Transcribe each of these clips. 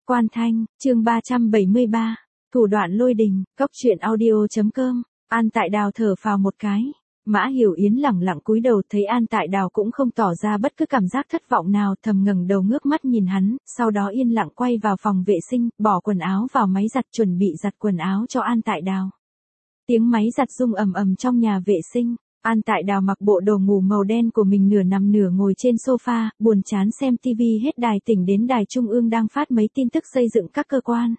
Quan Thanh, chương 373, thủ đoạn lôi đình, cốc truyện audio.com, An Tại Đào thở phào một cái. Mã Hiểu Yến lẳng lặng cúi đầu thấy An Tại Đào cũng không tỏ ra bất cứ cảm giác thất vọng nào, thầm ngẩng đầu ngước mắt nhìn hắn, sau đó yên lặng quay vào phòng vệ sinh, bỏ quần áo vào máy giặt chuẩn bị giặt quần áo cho An Tại Đào. Tiếng máy giặt rung ầm ầm trong nhà vệ sinh. An Tại Đào mặc bộ đồ ngủ màu đen của mình, nửa nằm nửa ngồi trên sofa, buồn chán xem TV hết đài tỉnh đến đài trung ương đang phát mấy tin tức xây dựng các cơ quan.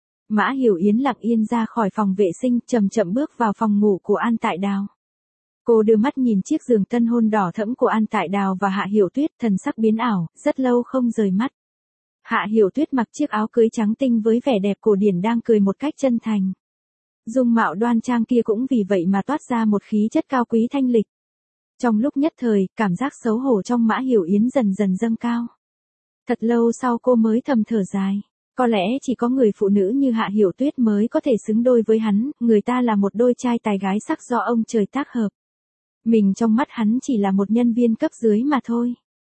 Mã Hiểu Yến lặng yên ra khỏi phòng vệ sinh, chậm chậm bước vào phòng ngủ của An Tại Đào. Cô đưa mắt nhìn chiếc giường tân hôn đỏ thẫm của An Tại Đào và Hạ Hiểu Tuyết, thần sắc biến ảo, rất lâu không rời mắt. Hạ Hiểu Tuyết mặc chiếc áo cưới trắng tinh với vẻ đẹp cổ điển đang cười một cách chân thành. Dung mạo đoan trang kia cũng vì vậy mà toát ra một khí chất cao quý thanh lịch. Trong lúc nhất thời, cảm giác xấu hổ trong Mã Hiểu Yến dần dần dâng cao. Thật lâu sau cô mới thầm thở dài. Có lẽ chỉ có người phụ nữ như Hạ Hiểu Tuyết mới có thể xứng đôi với hắn, người ta là một đôi trai tài gái sắc do ông trời tác hợp. Mình trong mắt hắn chỉ là một nhân viên cấp dưới mà thôi.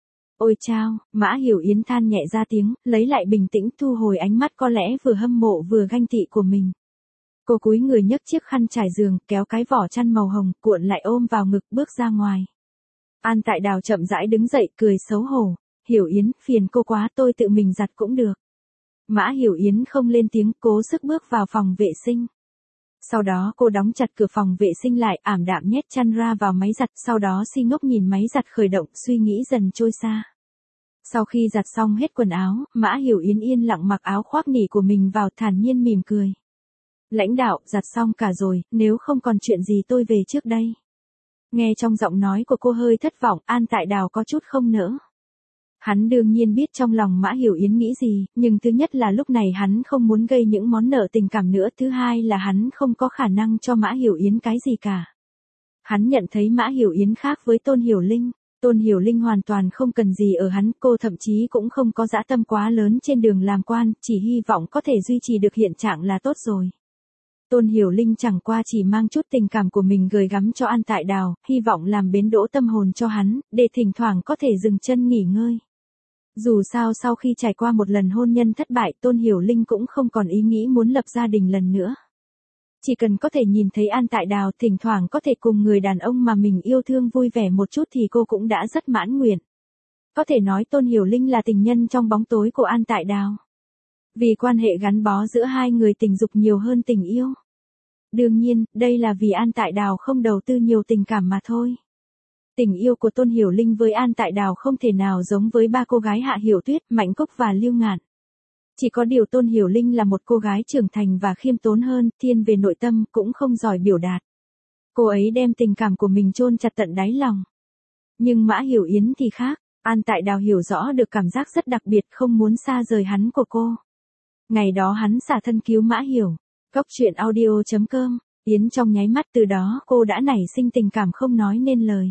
Ôi chao, Mã Hiểu Yến than nhẹ ra tiếng, lấy lại bình tĩnh, thu hồi ánh mắt có lẽ vừa hâm mộ vừa ganh tị của mình. Cô cúi người nhấc chiếc khăn trải giường, kéo cái vỏ chăn màu hồng, cuộn lại ôm vào ngực, bước ra ngoài. An Tại Đào chậm rãi đứng dậy, cười xấu hổ. Hiểu Yến, phiền cô quá, tôi tự mình giặt cũng được. Mã Hiểu Yến không lên tiếng, cố sức bước vào phòng vệ sinh. Sau đó cô đóng chặt cửa phòng vệ sinh lại, ảm đạm nhét chăn ra vào máy giặt, sau đó si ngốc nhìn máy giặt khởi động, suy nghĩ dần trôi xa. Sau khi giặt xong hết quần áo, Mã Hiểu Yến yên lặng mặc áo khoác nỉ của mình vào, thản nhiên mỉm cười. Lãnh đạo, giặt xong cả rồi, nếu không còn chuyện gì tôi về trước đây. Nghe trong giọng nói của cô hơi thất vọng, An Tại Đào có chút không nỡ. Hắn đương nhiên biết trong lòng Mã Hiểu Yến nghĩ gì, nhưng thứ nhất là lúc này hắn không muốn gây những món nợ tình cảm nữa, thứ hai là hắn không có khả năng cho Mã Hiểu Yến cái gì cả. Hắn nhận thấy Mã Hiểu Yến khác với Tôn Hiểu Linh. Tôn Hiểu Linh hoàn toàn không cần gì ở hắn, cô thậm chí cũng không có dã tâm quá lớn trên đường làm quan, chỉ hy vọng có thể duy trì được hiện trạng là tốt rồi. Tôn Hiểu Linh chẳng qua chỉ mang chút tình cảm của mình gửi gắm cho An Tại Đào, hy vọng làm bến đỗ tâm hồn cho hắn, để thỉnh thoảng có thể dừng chân nghỉ ngơi. Dù sao sau khi trải qua một lần hôn nhân thất bại, Tôn Hiểu Linh cũng không còn ý nghĩ muốn lập gia đình lần nữa. Chỉ cần có thể nhìn thấy An Tại Đào, thỉnh thoảng có thể cùng người đàn ông mà mình yêu thương vui vẻ một chút thì cô cũng đã rất mãn nguyện. Có thể nói Tôn Hiểu Linh là tình nhân trong bóng tối của An Tại Đào. Vì quan hệ gắn bó giữa hai người tình dục nhiều hơn tình yêu. Đương nhiên, đây là vì An Tại Đào không đầu tư nhiều tình cảm mà thôi. Tình yêu của Tôn Hiểu Linh với An Tại Đào không thể nào giống với ba cô gái Hạ Hiểu Tuyết, Mạnh Cúc và Lưu Ngạn. Chỉ có điều Tôn Hiểu Linh là một cô gái trưởng thành và khiêm tốn hơn, thiên về nội tâm, cũng không giỏi biểu đạt. Cô ấy đem tình cảm của mình chôn chặt tận đáy lòng. Nhưng Mã Hiểu Yến thì khác, An Tại Đào hiểu rõ được cảm giác rất đặc biệt, không muốn xa rời hắn của cô. Ngày đó hắn xả thân cứu Mã Hiểu. Cốc truyện audio.com, Yến trong nháy mắt từ đó cô đã nảy sinh tình cảm không nói nên lời.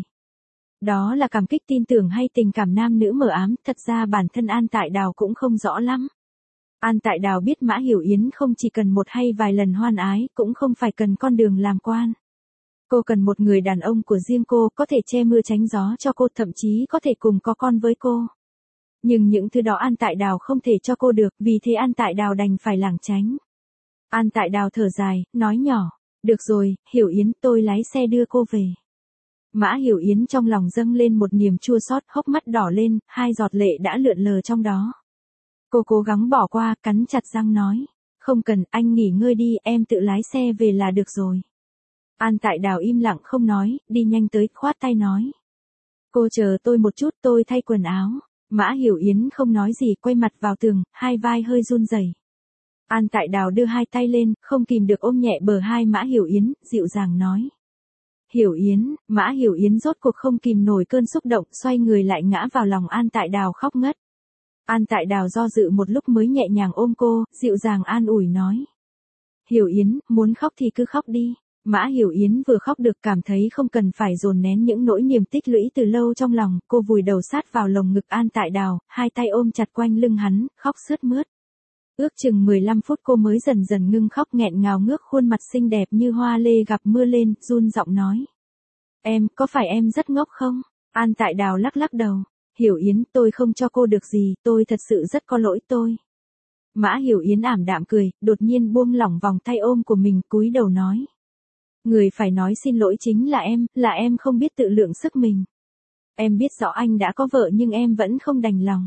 Đó là cảm kích tin tưởng hay tình cảm nam nữ mờ ám, thật ra bản thân An Tại Đào cũng không rõ lắm. An Tại Đào biết Mã Hiểu Yến không chỉ cần một hay vài lần hoan ái, cũng không phải cần con đường làm quan. Cô cần một người đàn ông của riêng cô, có thể che mưa tránh gió cho cô, thậm chí có thể cùng có con với cô. Nhưng những thứ đó An Tại Đào không thể cho cô được, vì thế An Tại Đào đành phải lảng tránh. An Tại Đào thở dài, nói nhỏ, được rồi, Hiểu Yến, tôi lái xe đưa cô về. Mã Hiểu Yến trong lòng dâng lên một niềm chua xót, hốc mắt đỏ lên, hai giọt lệ đã lượn lờ trong đó. Cô cố gắng bỏ qua, cắn chặt răng nói, không cần, anh nghỉ ngơi đi, em tự lái xe về là được rồi. An Tại Đào im lặng không nói, đi nhanh tới, khoát tay nói. Cô chờ tôi một chút, tôi thay quần áo. Mã Hiểu Yến không nói gì, quay mặt vào tường, hai vai hơi run rẩy. An Tại Đào đưa hai tay lên, không kìm được ôm nhẹ bờ hai Mã Hiểu Yến, dịu dàng nói. Hiểu Yến, Mã Hiểu Yến rốt cuộc không kìm nổi cơn xúc động, xoay người lại ngã vào lòng An Tại Đào khóc ngất. An Tại Đào do dự một lúc mới nhẹ nhàng ôm cô, dịu dàng an ủi nói. Hiểu Yến, muốn khóc thì cứ khóc đi. Mã Hiểu Yến vừa khóc được cảm thấy không cần phải dồn nén những nỗi niềm tích lũy từ lâu trong lòng, cô vùi đầu sát vào lồng ngực An Tại Đào, hai tay ôm chặt quanh lưng hắn, khóc sướt mướt. Ước chừng 15 phút cô mới dần dần ngưng khóc, nghẹn ngào ngước khuôn mặt xinh đẹp như hoa lê gặp mưa lên, run giọng nói. Em, có phải em rất ngốc không? An Tại Đào lắc lắc đầu. Hiểu Yến, tôi không cho cô được gì, tôi thật sự rất có lỗi tôi. Mã Hiểu Yến ảm đạm cười, đột nhiên buông lỏng vòng tay ôm của mình, cúi đầu nói. Người phải nói xin lỗi chính là em không biết tự lượng sức mình. Em biết rõ anh đã có vợ nhưng em vẫn không đành lòng.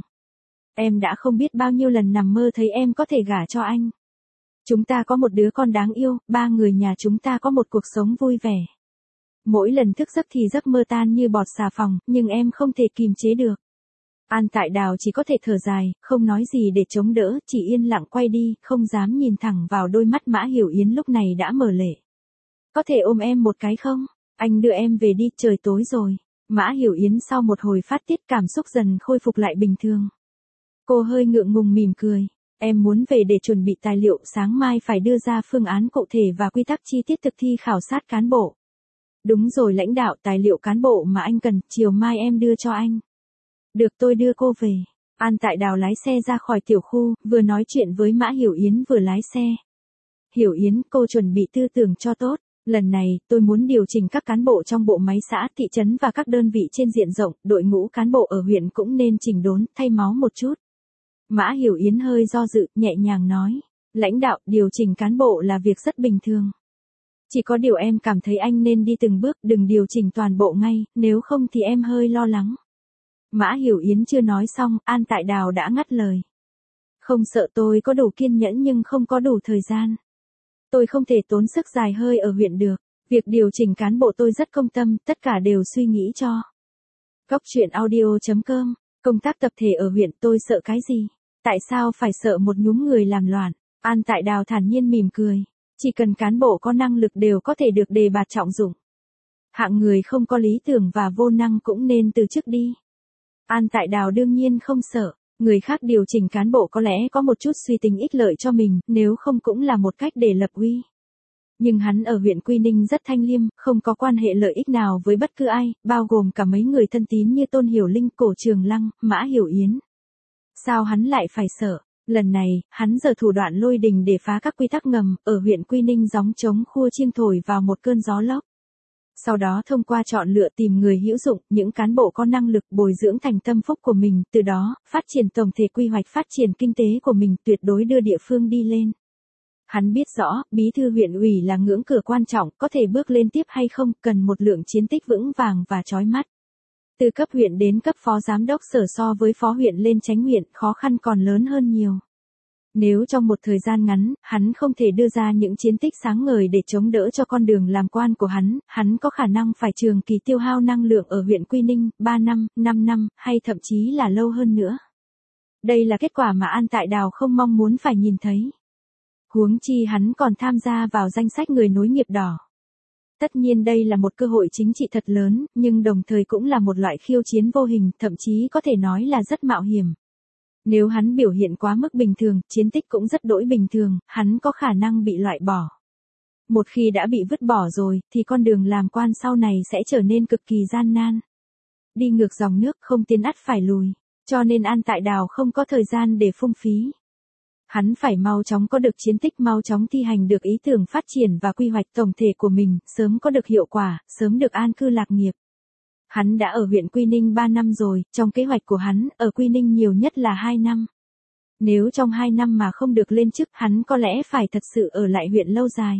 Em đã không biết bao nhiêu lần nằm mơ thấy em có thể gả cho anh. Chúng ta có một đứa con đáng yêu, 3 người nhà chúng ta có một cuộc sống vui vẻ. Mỗi lần thức giấc thì giấc mơ tan như bọt xà phòng, nhưng em không thể kìm chế được. An Tại Đào chỉ có thể thở dài, không nói gì để chống đỡ, chỉ yên lặng quay đi, không dám nhìn thẳng vào đôi mắt Mã Hiểu Yến lúc này đã mở lệ. Có thể ôm em một cái không? Anh đưa em về đi, trời tối rồi. Mã Hiểu Yến sau một hồi phát tiết cảm xúc dần khôi phục lại bình thường. Cô hơi ngượng ngùng mỉm cười. Em muốn về để chuẩn bị tài liệu, sáng mai phải đưa ra phương án cụ thể và quy tắc chi tiết thực thi khảo sát cán bộ. Đúng rồi lãnh đạo, tài liệu cán bộ mà anh cần, chiều mai em đưa cho anh. Được, tôi đưa cô về. An Tại Đào lái xe ra khỏi tiểu khu, vừa nói chuyện với Mã Hiểu Yến vừa lái xe. Hiểu Yến, cô chuẩn bị tư tưởng cho tốt. Lần này, tôi muốn điều chỉnh các cán bộ trong bộ máy xã, thị trấn và các đơn vị trên diện rộng, đội ngũ cán bộ ở huyện cũng nên chỉnh đốn, thay máu một chút. Mã Hiểu Yến hơi do dự, nhẹ nhàng nói. Lãnh đạo, điều chỉnh cán bộ là việc rất bình thường. Chỉ có điều em cảm thấy anh nên đi từng bước, đừng điều chỉnh toàn bộ ngay, nếu không thì em hơi lo lắng. Mã Hiểu Yến chưa nói xong, An Tại Đào đã ngắt lời. Không sợ, tôi có đủ kiên nhẫn nhưng không có đủ thời gian. Tôi không thể tốn sức dài hơi ở huyện được. Việc điều chỉnh cán bộ tôi rất công tâm, tất cả đều suy nghĩ cho. Cóc truyện audio.com, công tác tập thể ở huyện tôi sợ cái gì? Tại sao phải sợ một nhúm người làm loạn? An Tại Đào thản nhiên mỉm cười. Chỉ cần cán bộ có năng lực đều có thể được đề bạt trọng dụng. Hạng người không có lý tưởng và vô năng cũng nên từ chức đi. An Tại Đào đương nhiên không sợ. Người khác điều chỉnh cán bộ có lẽ có một chút suy tính ích lợi cho mình, nếu không cũng là một cách để lập uy. Nhưng hắn ở huyện Quy Ninh rất thanh liêm, không có quan hệ lợi ích nào với bất cứ ai, bao gồm cả mấy người thân tín như Tôn Hiểu Linh, Cổ Trường Lăng, Mã Hiểu Yến. Sao hắn lại phải sợ? Lần này, hắn giở thủ đoạn lôi đình để phá các quy tắc ngầm, ở huyện Quy Ninh gióng trống khua chiêng thổi vào một cơn gió lốc. Sau đó thông qua chọn lựa tìm người hữu dụng, những cán bộ có năng lực bồi dưỡng thành tâm phúc của mình, từ đó, phát triển tổng thể quy hoạch phát triển kinh tế của mình, tuyệt đối đưa địa phương đi lên. Hắn biết rõ, bí thư huyện ủy là ngưỡng cửa quan trọng, có thể bước lên tiếp hay không, cần một lượng chiến tích vững vàng và chói mắt. Từ cấp huyện đến cấp phó giám đốc sở so với phó huyện lên chánh huyện, khó khăn còn lớn hơn nhiều. Nếu trong một thời gian ngắn, hắn không thể đưa ra những chiến tích sáng ngời để chống đỡ cho con đường làm quan của hắn có khả năng phải trường kỳ tiêu hao năng lượng ở huyện Quy Ninh, 3 năm, 5 năm, hay thậm chí là lâu hơn nữa. Đây là kết quả mà An Tại Đào không mong muốn phải nhìn thấy. Huống chi hắn còn tham gia vào danh sách người nối nghiệp đỏ. Tất nhiên đây là một cơ hội chính trị thật lớn, nhưng đồng thời cũng là một loại khiêu chiến vô hình, thậm chí có thể nói là rất mạo hiểm. Nếu hắn biểu hiện quá mức bình thường, chiến tích cũng rất đỗi bình thường, hắn có khả năng bị loại bỏ. Một khi đã bị vứt bỏ rồi, thì con đường làm quan sau này sẽ trở nên cực kỳ gian nan. Đi ngược dòng nước không tiến ắt phải lùi, cho nên An Tại Đào không có thời gian để phung phí. Hắn phải mau chóng có được chiến tích, mau chóng thi hành được ý tưởng phát triển và quy hoạch tổng thể của mình, sớm có được hiệu quả, sớm được an cư lạc nghiệp. Hắn đã ở huyện Quy Ninh 3 năm rồi, trong kế hoạch của hắn, ở Quy Ninh nhiều nhất là 2 năm. Nếu trong 2 năm mà không được lên chức, hắn có lẽ phải thật sự ở lại huyện lâu dài.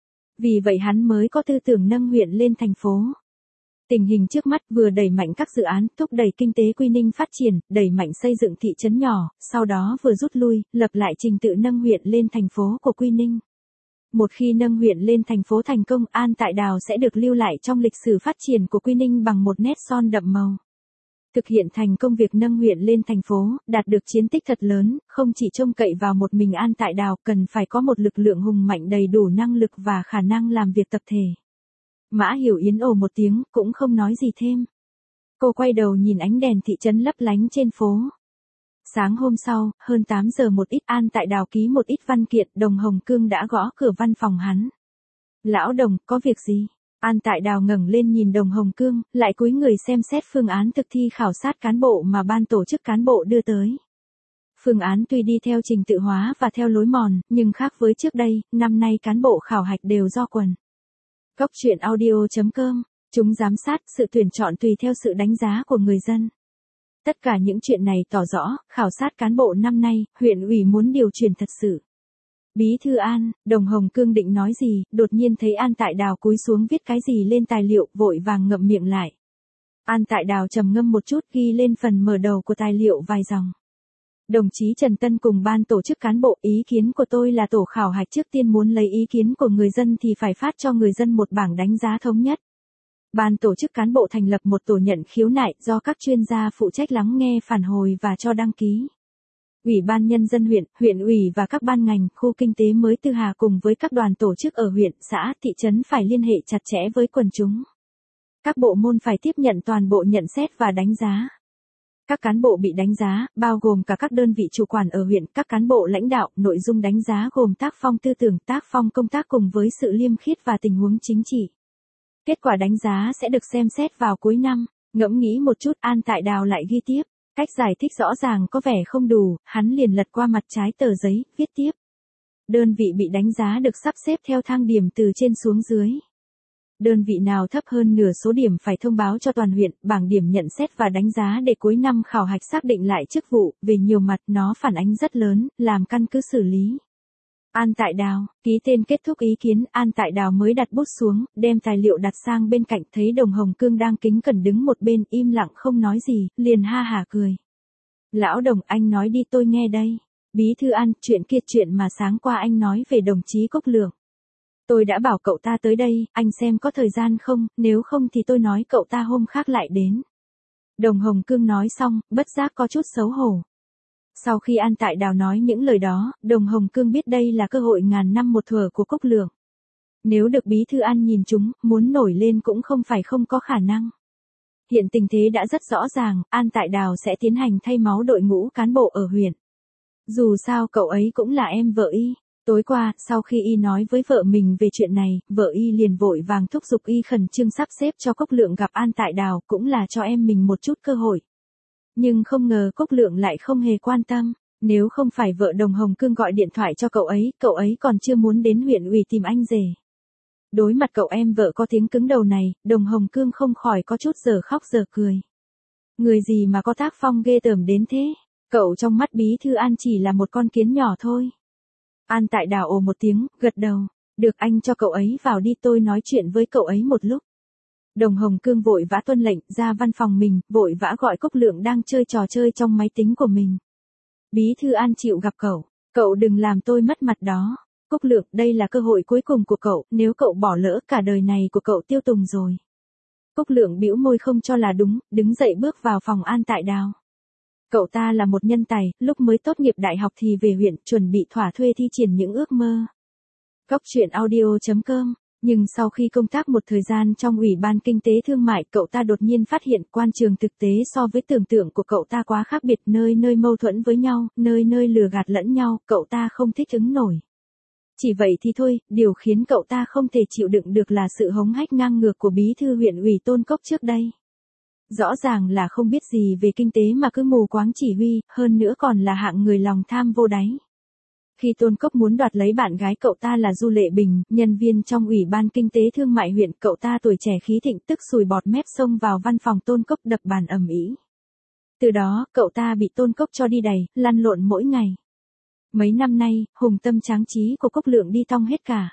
Vì vậy hắn mới có tư tưởng nâng huyện lên thành phố. Tình hình trước mắt vừa đẩy mạnh các dự án, thúc đẩy kinh tế Quy Ninh phát triển, đẩy mạnh xây dựng thị trấn nhỏ, sau đó vừa rút lui, lập lại trình tự nâng huyện lên thành phố của Quy Ninh. Một khi nâng huyện lên thành phố thành công, An Tại Đào sẽ được lưu lại trong lịch sử phát triển của Quy Ninh bằng một nét son đậm màu. Thực hiện thành công việc nâng huyện lên thành phố, đạt được chiến tích thật lớn, không chỉ trông cậy vào một mình An Tại Đào, cần phải có một lực lượng hùng mạnh đầy đủ năng lực và khả năng làm việc tập thể. Mã Hiểu Yến ồ một tiếng, cũng không nói gì thêm. Cô quay đầu nhìn ánh đèn thị trấn lấp lánh trên phố. Sáng hôm sau, hơn 8 giờ một ít, An Tại Đào ký một ít văn kiện, Đồng Hồng Cương đã gõ cửa văn phòng hắn. Lão Đồng, có việc gì? An Tại Đào ngẩng lên nhìn Đồng Hồng Cương, lại cúi người xem xét phương án thực thi khảo sát cán bộ mà ban tổ chức cán bộ đưa tới. Phương án tuy đi theo trình tự hóa và theo lối mòn, nhưng khác với trước đây, năm nay cán bộ khảo hạch đều do quần. Cóc truyện audio.com, chúng giám sát, sự tuyển chọn tùy theo sự đánh giá của người dân. Tất cả những chuyện này tỏ rõ, khảo sát cán bộ năm nay, huyện ủy muốn điều chuyển thật sự. Bí thư An, Đồng Hồng Cương định nói gì, đột nhiên thấy An Tại Đào cúi xuống viết cái gì lên tài liệu, vội vàng ngậm miệng lại. An Tại Đào trầm ngâm một chút ghi lên phần mở đầu của tài liệu vài dòng. Đồng chí Trần Tân cùng ban tổ chức cán bộ, ý kiến của tôi là tổ khảo hạch trước tiên muốn lấy ý kiến của người dân thì phải phát cho người dân một bảng đánh giá thống nhất. Ban tổ chức cán bộ thành lập một tổ nhận khiếu nại do các chuyên gia phụ trách lắng nghe phản hồi và cho đăng ký. Ủy ban Nhân dân huyện ủy và các ban ngành, khu kinh tế mới Tư Hà cùng với các đoàn tổ chức ở huyện, xã, thị trấn phải liên hệ chặt chẽ với quần chúng. Các bộ môn phải tiếp nhận toàn bộ nhận xét và đánh giá. Các cán bộ bị đánh giá, bao gồm cả các đơn vị chủ quản ở huyện, các cán bộ lãnh đạo, nội dung đánh giá gồm tác phong tư tưởng, tác phong công tác cùng với sự liêm khiết và tình huống chính trị. Kết quả đánh giá sẽ được xem xét vào cuối năm. Ngẫm nghĩ một chút, An Tại Đào lại ghi tiếp. Cách giải thích rõ ràng có vẻ không đủ, hắn liền lật qua mặt trái tờ giấy, viết tiếp. Đơn vị bị đánh giá được sắp xếp theo thang điểm từ trên xuống dưới. Đơn vị nào thấp hơn nửa số điểm phải thông báo cho toàn huyện, bảng điểm nhận xét và đánh giá để cuối năm khảo hạch xác định lại chức vụ, về nhiều mặt nó phản ánh rất lớn, làm căn cứ xử lý. An Tại Đào, ký tên kết thúc ý kiến, An Tại Đào mới đặt bút xuống, đem tài liệu đặt sang bên cạnh, thấy Đồng Hồng Cương đang kính cẩn đứng một bên, im lặng không nói gì, liền ha hả cười. Lão Đồng, anh nói đi tôi nghe đây. Bí thư An, chuyện mà sáng qua anh nói về đồng chí Cốc Lượng. Tôi đã bảo cậu ta tới đây, anh xem có thời gian không, nếu không thì tôi nói cậu ta hôm khác lại đến. Đồng Hồng Cương nói xong, bất giác có chút xấu hổ. Sau khi An Tại Đào nói những lời đó, Đồng Hồng Cương biết đây là cơ hội ngàn năm một thuở của Cốc Lượng. Nếu được Bí thư An nhìn chúng, muốn nổi lên cũng không phải không có khả năng. Hiện tình thế đã rất rõ ràng, An Tại Đào sẽ tiến hành thay máu đội ngũ cán bộ ở huyện. Dù sao cậu ấy cũng là em vợ y. Tối qua, sau khi y nói với vợ mình về chuyện này, vợ y liền vội vàng thúc giục y khẩn trương sắp xếp cho Cốc Lượng gặp An Tại Đào, cũng là cho em mình một chút cơ hội. Nhưng không ngờ Cốc Lượng lại không hề quan tâm, nếu không phải vợ Đồng Hồng Cương gọi điện thoại cho cậu ấy còn chưa muốn đến huyện ủy tìm anh rể. Đối mặt cậu em vợ có tiếng cứng đầu này, Đồng Hồng Cương không khỏi có chút giờ khóc giờ cười. Người gì mà có tác phong ghê tởm đến thế, cậu trong mắt Bí thư An chỉ là một con kiến nhỏ thôi. An Tại Đào ồ một tiếng, gật đầu, được anh cho cậu ấy vào đi tôi nói chuyện với cậu ấy một lúc. Đồng Hồng Cương vội vã tuân lệnh, ra văn phòng mình, vội vã gọi Cốc Lượng đang chơi trò chơi trong máy tính của mình. Bí thư An chịu gặp cậu đừng làm tôi mất mặt đó. Cốc Lượng, đây là cơ hội cuối cùng của cậu, nếu cậu bỏ lỡ cả đời này của cậu tiêu tùng rồi. Cốc Lượng bĩu môi không cho là đúng, đứng dậy bước vào phòng An Tại Đào. Cậu ta là một nhân tài, lúc mới tốt nghiệp đại học thì về huyện, chuẩn bị thỏa thuê thi triển những ước mơ. Cốc truyện audio.com. Nhưng sau khi công tác một thời gian trong Ủy ban Kinh tế Thương mại, cậu ta đột nhiên phát hiện quan trường thực tế so với tưởng tượng của cậu ta quá khác biệt, nơi nơi mâu thuẫn với nhau, nơi nơi lừa gạt lẫn nhau, cậu ta không thích ứng nổi. Chỉ vậy thì thôi, điều khiến cậu ta không thể chịu đựng được là sự hống hách ngang ngược của bí thư huyện ủy Tôn Cốc trước đây. Rõ ràng là không biết gì về kinh tế mà cứ mù quáng chỉ huy, hơn nữa còn là hạng người lòng tham vô đáy. Khi Tôn Cốc muốn đoạt lấy bạn gái cậu ta là Du Lệ Bình, nhân viên trong Ủy ban Kinh tế Thương mại huyện, cậu ta tuổi trẻ khí thịnh tức sùi bọt mép xông vào văn phòng Tôn Cốc đập bàn ầm ĩ. Từ đó, cậu ta bị Tôn Cốc cho đi đày, lăn lộn mỗi ngày. Mấy năm nay, hùng tâm tráng trí của Cốc Lượng đi thong hết cả.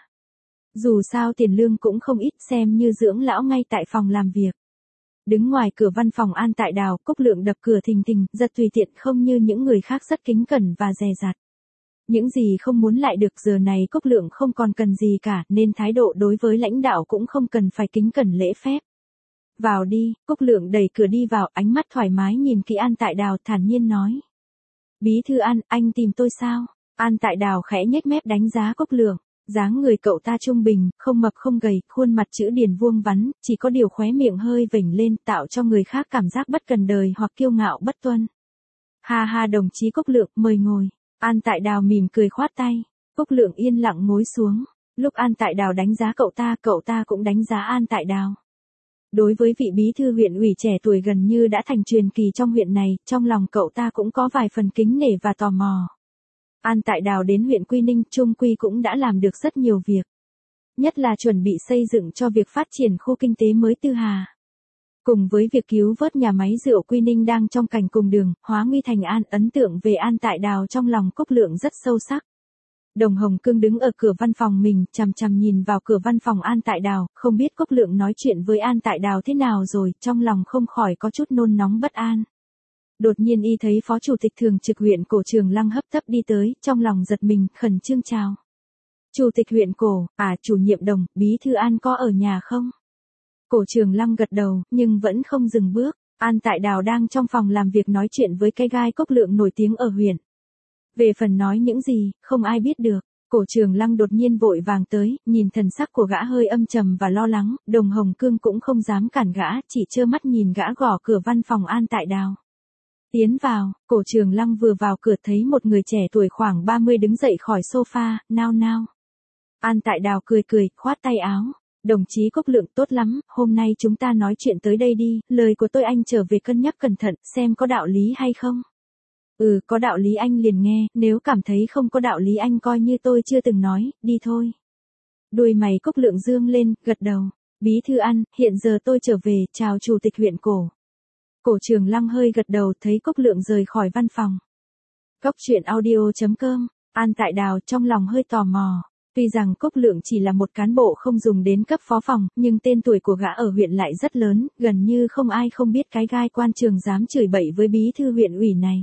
Dù sao tiền lương cũng không ít, xem như dưỡng lão ngay tại phòng làm việc. Đứng ngoài cửa văn phòng An Tại Đào, Cốc Lượng đập cửa thình thình, rất tùy tiện, không như những người khác rất kính cẩn và dè dặt. Những gì không muốn lại được, giờ này Cốc Lượng không còn cần gì cả, nên thái độ đối với lãnh đạo cũng không cần phải kính cẩn lễ phép. Vào đi, Cốc Lượng đẩy cửa đi vào, ánh mắt thoải mái nhìn kỹ An Tại Đào, thản nhiên nói. Bí thư An, anh tìm tôi sao? An Tại Đào khẽ nhếch mép đánh giá Cốc Lượng. Dáng người cậu ta trung bình, không mập không gầy, khuôn mặt chữ điển vuông vắn, chỉ có điều khóe miệng hơi vểnh lên, tạo cho người khác cảm giác bất cần đời hoặc kiêu ngạo bất tuân. Ha ha, đồng chí Cốc Lượng, mời ngồi. An Tại Đào mỉm cười khoát tay. Cốc Lượng yên lặng ngồi xuống. Lúc An Tại Đào đánh giá cậu ta cũng đánh giá An Tại Đào. Đối với vị bí thư huyện ủy trẻ tuổi gần như đã thành truyền kỳ trong huyện này, trong lòng cậu ta cũng có vài phần kính nể và tò mò. An Tại Đào đến huyện Quy Ninh, trung quy cũng đã làm được rất nhiều việc. Nhất là chuẩn bị xây dựng cho việc phát triển khu kinh tế mới Tư Hà. Cùng với việc cứu vớt nhà máy rượu Quy Ninh đang trong cảnh cùng đường, hóa nguy thành an, ấn tượng về An Tại Đào trong lòng Cốc Lượng rất sâu sắc. Đồng Hồng Cương đứng ở cửa văn phòng mình, chằm chằm nhìn vào cửa văn phòng An Tại Đào, không biết Cốc Lượng nói chuyện với An Tại Đào thế nào rồi, trong lòng không khỏi có chút nôn nóng bất an. Đột nhiên y thấy Phó Chủ tịch Thường trực huyện Cổ Trường Lăng hấp tấp đi tới, trong lòng giật mình, khẩn trương chào. Chủ tịch huyện Cổ, chủ nhiệm Đồng, bí thư An có ở nhà không? Cổ Trường Lăng gật đầu, nhưng vẫn không dừng bước. An Tại Đào đang trong phòng làm việc nói chuyện với cái gai Cốc Lượng nổi tiếng ở huyện. Về phần nói những gì, không ai biết được. Cổ Trường Lăng đột nhiên vội vàng tới, nhìn thần sắc của gã hơi âm trầm và lo lắng, Đồng Hồng Cương cũng không dám cản gã, chỉ trơ mắt nhìn gã gõ cửa văn phòng An Tại Đào. Tiến vào, Cổ Trường Lăng vừa vào cửa thấy một người trẻ tuổi khoảng 30 đứng dậy khỏi sofa, nao nao. An Tại Đào cười cười, khoát tay áo. Đồng chí Cốc Lượng tốt lắm, hôm nay chúng ta nói chuyện tới đây đi, lời của tôi anh trở về cân nhắc cẩn thận, xem có đạo lý hay không. Có đạo lý anh liền nghe, nếu cảm thấy không có đạo lý anh coi như tôi chưa từng nói, đi thôi. Đuôi mày Cốc Lượng dương lên, gật đầu. Bí thư An, hiện giờ tôi trở về, chào Chủ tịch huyện Cổ. Cổ Trường Lăng hơi gật đầu thấy Cốc Lượng rời khỏi văn phòng. Cốc truyện audio.com, An Tại Đào trong lòng hơi tò mò. Tuy rằng Cốc Lượng chỉ là một cán bộ không dùng đến cấp phó phòng, nhưng tên tuổi của gã ở huyện lại rất lớn, gần như không ai không biết cái gai quan trường dám chửi bậy với bí thư huyện ủy này.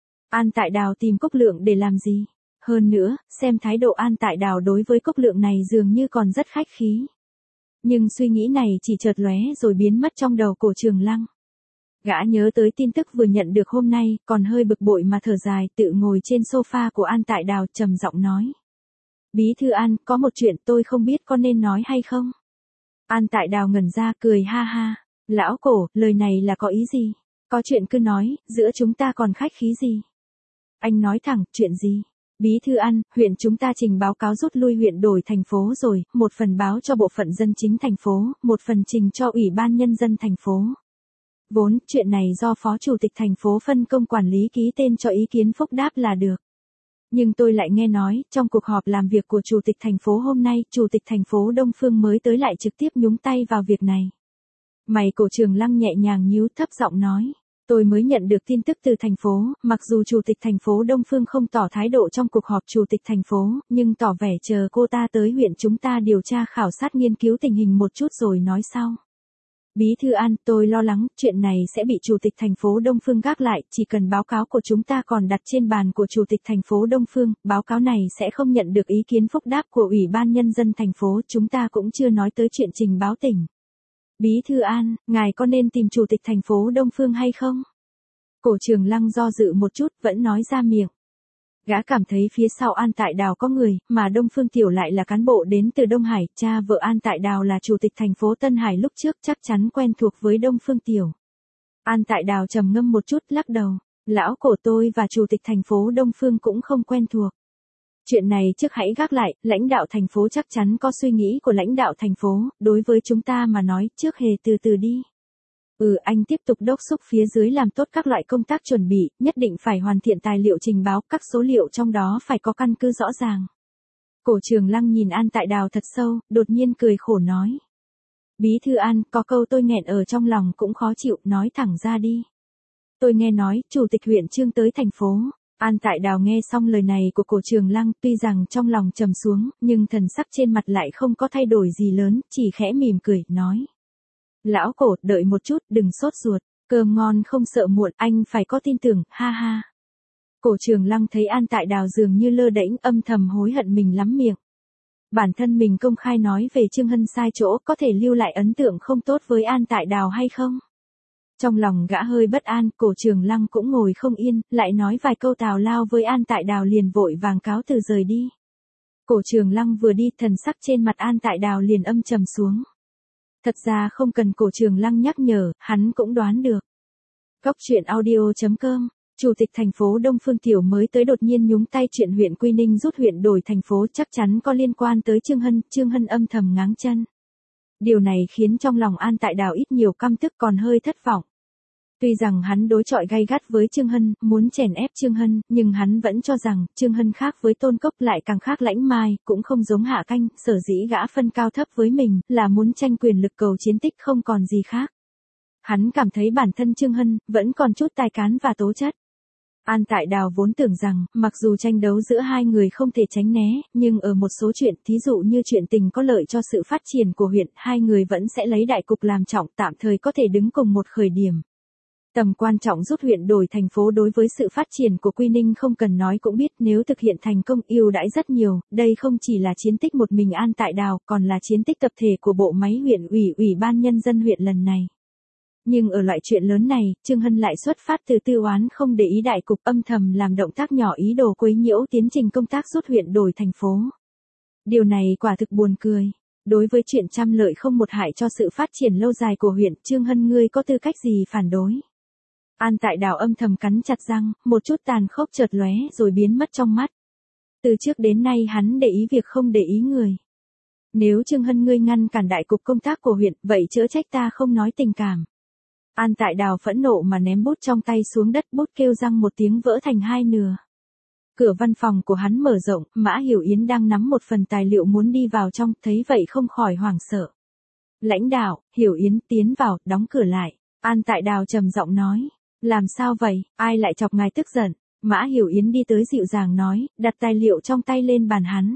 An Tại Đào tìm Cốc Lượng để làm gì? Hơn nữa, xem thái độ An Tại Đào đối với Cốc Lượng này dường như còn rất khách khí. Nhưng suy nghĩ này chỉ chợt lóe rồi biến mất trong đầu Cổ Trường Lăng. Gã nhớ tới tin tức vừa nhận được hôm nay, còn hơi bực bội mà thở dài, tự ngồi trên sofa của An Tại Đào trầm giọng nói. Bí thư An, có một chuyện tôi không biết có nên nói hay không? An Tại Đào ngẩn ra cười ha ha. Lão Cổ, lời này là có ý gì? Có chuyện cứ nói, giữa chúng ta còn khách khí gì? Anh nói thẳng, chuyện gì? Bí thư An, huyện chúng ta trình báo cáo rút lui huyện đổi thành phố rồi, một phần báo cho bộ phận dân chính thành phố, một phần trình cho Ủy ban Nhân dân thành phố. Vốn, chuyện này do Phó Chủ tịch thành phố phân công quản lý ký tên cho ý kiến phúc đáp là được. Nhưng tôi lại nghe nói, trong cuộc họp làm việc của Chủ tịch thành phố hôm nay, Chủ tịch thành phố Đông Phương mới tới lại trực tiếp nhúng tay vào việc này. Mày Cổ Trường Lăng nhẹ nhàng nhíu thấp giọng nói. Tôi mới nhận được tin tức từ thành phố, mặc dù Chủ tịch thành phố Đông Phương không tỏ thái độ trong cuộc họp Chủ tịch thành phố, nhưng tỏ vẻ chờ cô ta tới huyện chúng ta điều tra khảo sát nghiên cứu tình hình một chút rồi nói sau. Bí thư An, tôi lo lắng, chuyện này sẽ bị Chủ tịch thành phố Đông Phương gác lại, chỉ cần báo cáo của chúng ta còn đặt trên bàn của Chủ tịch thành phố Đông Phương, báo cáo này sẽ không nhận được ý kiến phúc đáp của Ủy ban Nhân dân thành phố, chúng ta cũng chưa nói tới chuyện trình báo tỉnh. Bí thư An, ngài có nên tìm Chủ tịch thành phố Đông Phương hay không? Cổ Trường Lăng do dự một chút, vẫn nói ra miệng. Gã cảm thấy phía sau An Tại Đào có người, mà Đông Phương Tiểu lại là cán bộ đến từ Đông Hải, cha vợ An Tại Đào là Chủ tịch thành phố Tân Hải lúc trước chắc chắn quen thuộc với Đông Phương Tiểu. An Tại Đào trầm ngâm một chút lắc đầu, lão Cổ tôi và Chủ tịch thành phố Đông Phương cũng không quen thuộc. Chuyện này trước hãy gác lại, lãnh đạo thành phố chắc chắn có suy nghĩ của lãnh đạo thành phố, đối với chúng ta mà nói, trước hề từ từ đi. Anh tiếp tục đốc thúc phía dưới làm tốt các loại công tác chuẩn bị, nhất định phải hoàn thiện tài liệu trình báo, các số liệu trong đó phải có căn cứ rõ ràng. Cổ Trường Lăng nhìn An Tại Đào thật sâu, đột nhiên cười khổ nói. Bí thư An, có câu tôi nghẹn ở trong lòng cũng khó chịu, nói thẳng ra đi. Tôi nghe nói, Chủ tịch huyện Trương tới thành phố. An Tại Đào nghe xong lời này của Cổ Trường Lăng, tuy rằng trong lòng trầm xuống, nhưng thần sắc trên mặt lại không có thay đổi gì lớn, chỉ khẽ mỉm cười, nói. Lão Cổ, đợi một chút, đừng sốt ruột, cơm ngon không sợ muộn, anh phải có tin tưởng, ha ha. Cổ Trường Lăng thấy An Tại Đào dường như lơ đễnh, âm thầm hối hận mình lắm miệng. Bản thân mình công khai nói về Trương Hân sai chỗ, có thể lưu lại ấn tượng không tốt với An Tại Đào hay không? Trong lòng gã hơi bất an, Cổ Trường Lăng cũng ngồi không yên, lại nói vài câu tào lao với An Tại Đào liền vội vàng cáo từ rời đi. Cổ Trường Lăng vừa đi, thần sắc trên mặt An Tại Đào liền âm trầm xuống. Thật ra không cần Cổ Trường Lăng nhắc nhở, hắn cũng đoán được. Cốc truyện audio.com, Chủ tịch thành phố Đông Phương Tiểu mới tới đột nhiên nhúng tay chuyện huyện Quy Ninh rút huyện đổi thành phố chắc chắn có liên quan tới Trương Hân âm thầm ngáng chân. Điều này khiến trong lòng An Tại Đào ít nhiều căm tức còn hơi thất vọng. Tuy rằng hắn đối chọi gay gắt với Trương Hân, muốn chèn ép Trương Hân, nhưng hắn vẫn cho rằng, Trương Hân khác với Tôn Cốc lại càng khác Lãnh Mai, cũng không giống Hạ Canh, sở dĩ gã phân cao thấp với mình, là muốn tranh quyền lực cầu chiến tích không còn gì khác. Hắn cảm thấy bản thân Trương Hân vẫn còn chút tài cán và tố chất. An Tại Đào vốn tưởng rằng, mặc dù tranh đấu giữa hai người không thể tránh né, nhưng ở một số chuyện, thí dụ như chuyện tình có lợi cho sự phát triển của huyện, hai người vẫn sẽ lấy đại cục làm trọng, tạm thời có thể đứng cùng một khởi điểm. Tầm quan trọng giúp huyện đổi thành phố đối với sự phát triển của Quy Ninh không cần nói cũng biết, nếu thực hiện thành công ưu đãi rất nhiều, đây không chỉ là chiến tích một mình An Tại Đào, còn là chiến tích tập thể của bộ máy huyện ủy, ủy ban nhân dân huyện lần này. Nhưng ở loại chuyện lớn này, Trương Hân lại xuất phát từ tư oán không để ý đại cục, âm thầm làm động tác nhỏ ý đồ quấy nhiễu tiến trình công tác rút huyện đổi thành phố. Điều này quả thực buồn cười. Đối với chuyện trăm lợi không một hại cho sự phát triển lâu dài của huyện, Trương Hân ngươi có tư cách gì phản đối? An Tại Đào âm thầm cắn chặt răng, một chút tàn khốc chợt lóe rồi biến mất trong mắt. Từ trước đến nay hắn để ý việc không để ý người. Nếu Trương Hân ngươi ngăn cản đại cục công tác của huyện, vậy chớ trách ta không nói tình cảm. An Tại Đào phẫn nộ mà ném bút trong tay xuống đất, bút kêu răng một tiếng vỡ thành hai nửa. Cửa văn phòng của hắn mở rộng, Mã Hiểu Yến đang nắm một phần tài liệu muốn đi vào trong, thấy vậy không khỏi hoảng sợ. Lãnh đạo, Hiểu Yến tiến vào, đóng cửa lại. An Tại Đào trầm giọng nói. Làm sao vậy, ai lại chọc ngài tức giận? Mã Hiểu Yến đi tới dịu dàng nói, đặt tài liệu trong tay lên bàn hắn.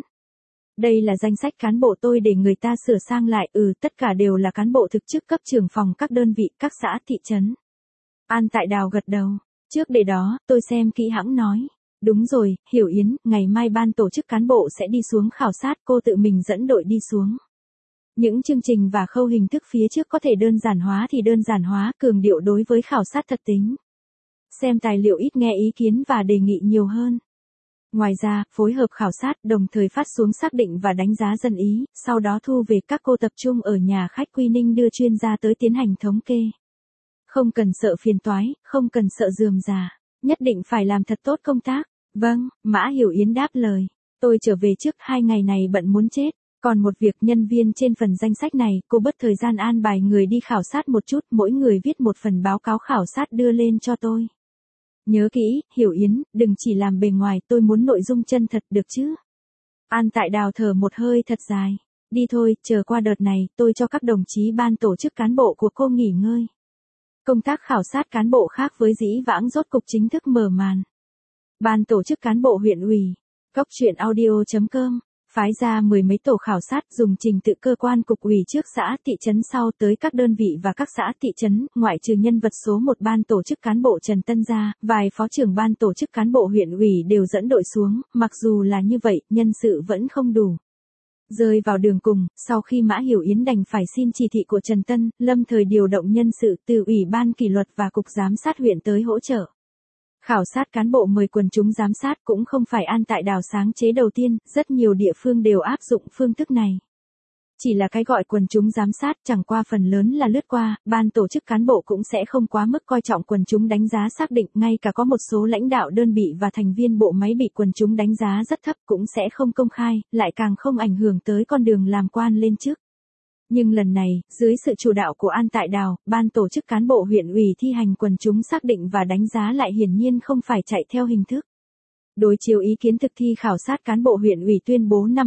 Đây là danh sách cán bộ tôi để người ta sửa sang lại, tất cả đều là cán bộ thực chức cấp trưởng phòng các đơn vị, các xã, thị trấn. An Tại Đào gật đầu, trước để đó, tôi xem kỹ hãng nói. Đúng rồi, Hiểu Yến, ngày mai ban tổ chức cán bộ sẽ đi xuống khảo sát, cô tự mình dẫn đội đi xuống. Những chương trình và khâu hình thức phía trước có thể đơn giản hóa thì đơn giản hóa, cường điệu đối với khảo sát thật tính. Xem tài liệu ít nghe ý kiến và đề nghị nhiều hơn. Ngoài ra, phối hợp khảo sát, đồng thời phát xuống xác định và đánh giá dân ý, sau đó thu về các cô tập trung ở nhà khách Quy Ninh đưa chuyên gia tới tiến hành thống kê. Không cần sợ phiền toái, không cần sợ rườm rà, nhất định phải làm thật tốt công tác. Vâng, Mã Hiểu Yến đáp lời. Tôi trở về trước, 2 ngày này bận muốn chết. Còn một việc, nhân viên trên phần danh sách này, cô bất thời gian an bài người đi khảo sát một chút, mỗi người viết một phần báo cáo khảo sát đưa lên cho tôi. Nhớ kỹ, Hiểu Yến, đừng chỉ làm bề ngoài, tôi muốn nội dung chân thật, được chứ? An Tại Đào thở một hơi thật dài. Đi thôi, chờ qua đợt này, tôi cho các đồng chí ban tổ chức cán bộ của cô nghỉ ngơi. Công tác khảo sát cán bộ khác với dĩ vãng rốt cục chính thức mở màn. Ban tổ chức cán bộ huyện ủy, coctruyện.audio.com, phái ra 10 mấy tổ khảo sát dùng trình tự cơ quan cục ủy trước xã, thị trấn sau tới các đơn vị và các xã, thị trấn, ngoại trừ nhân vật số 1 ban tổ chức cán bộ Trần Tân Gia, vài phó trưởng ban tổ chức cán bộ huyện ủy đều dẫn đội xuống, mặc dù là như vậy, nhân sự vẫn không đủ. Rơi vào đường cùng, sau khi Mã Hiểu Yến đành phải xin chỉ thị của Trần Tân, lâm thời điều động nhân sự từ Ủy ban kỷ luật và Cục Giám sát huyện tới hỗ trợ. Khảo sát cán bộ mời quần chúng giám sát cũng không phải An Tại Đào sáng chế đầu tiên, rất nhiều địa phương đều áp dụng phương thức này. Chỉ là cái gọi quần chúng giám sát chẳng qua phần lớn là lướt qua, ban tổ chức cán bộ cũng sẽ không quá mức coi trọng quần chúng đánh giá xác định, ngay cả có một số lãnh đạo đơn vị và thành viên bộ máy bị quần chúng đánh giá rất thấp cũng sẽ không công khai, lại càng không ảnh hưởng tới con đường làm quan lên chức. Nhưng lần này, dưới sự chủ đạo của An Tại Đào, ban tổ chức cán bộ huyện ủy thi hành quần chúng xác định và đánh giá lại hiển nhiên không phải chạy theo hình thức. Đối chiếu ý kiến thực thi khảo sát cán bộ huyện ủy tuyên bố năm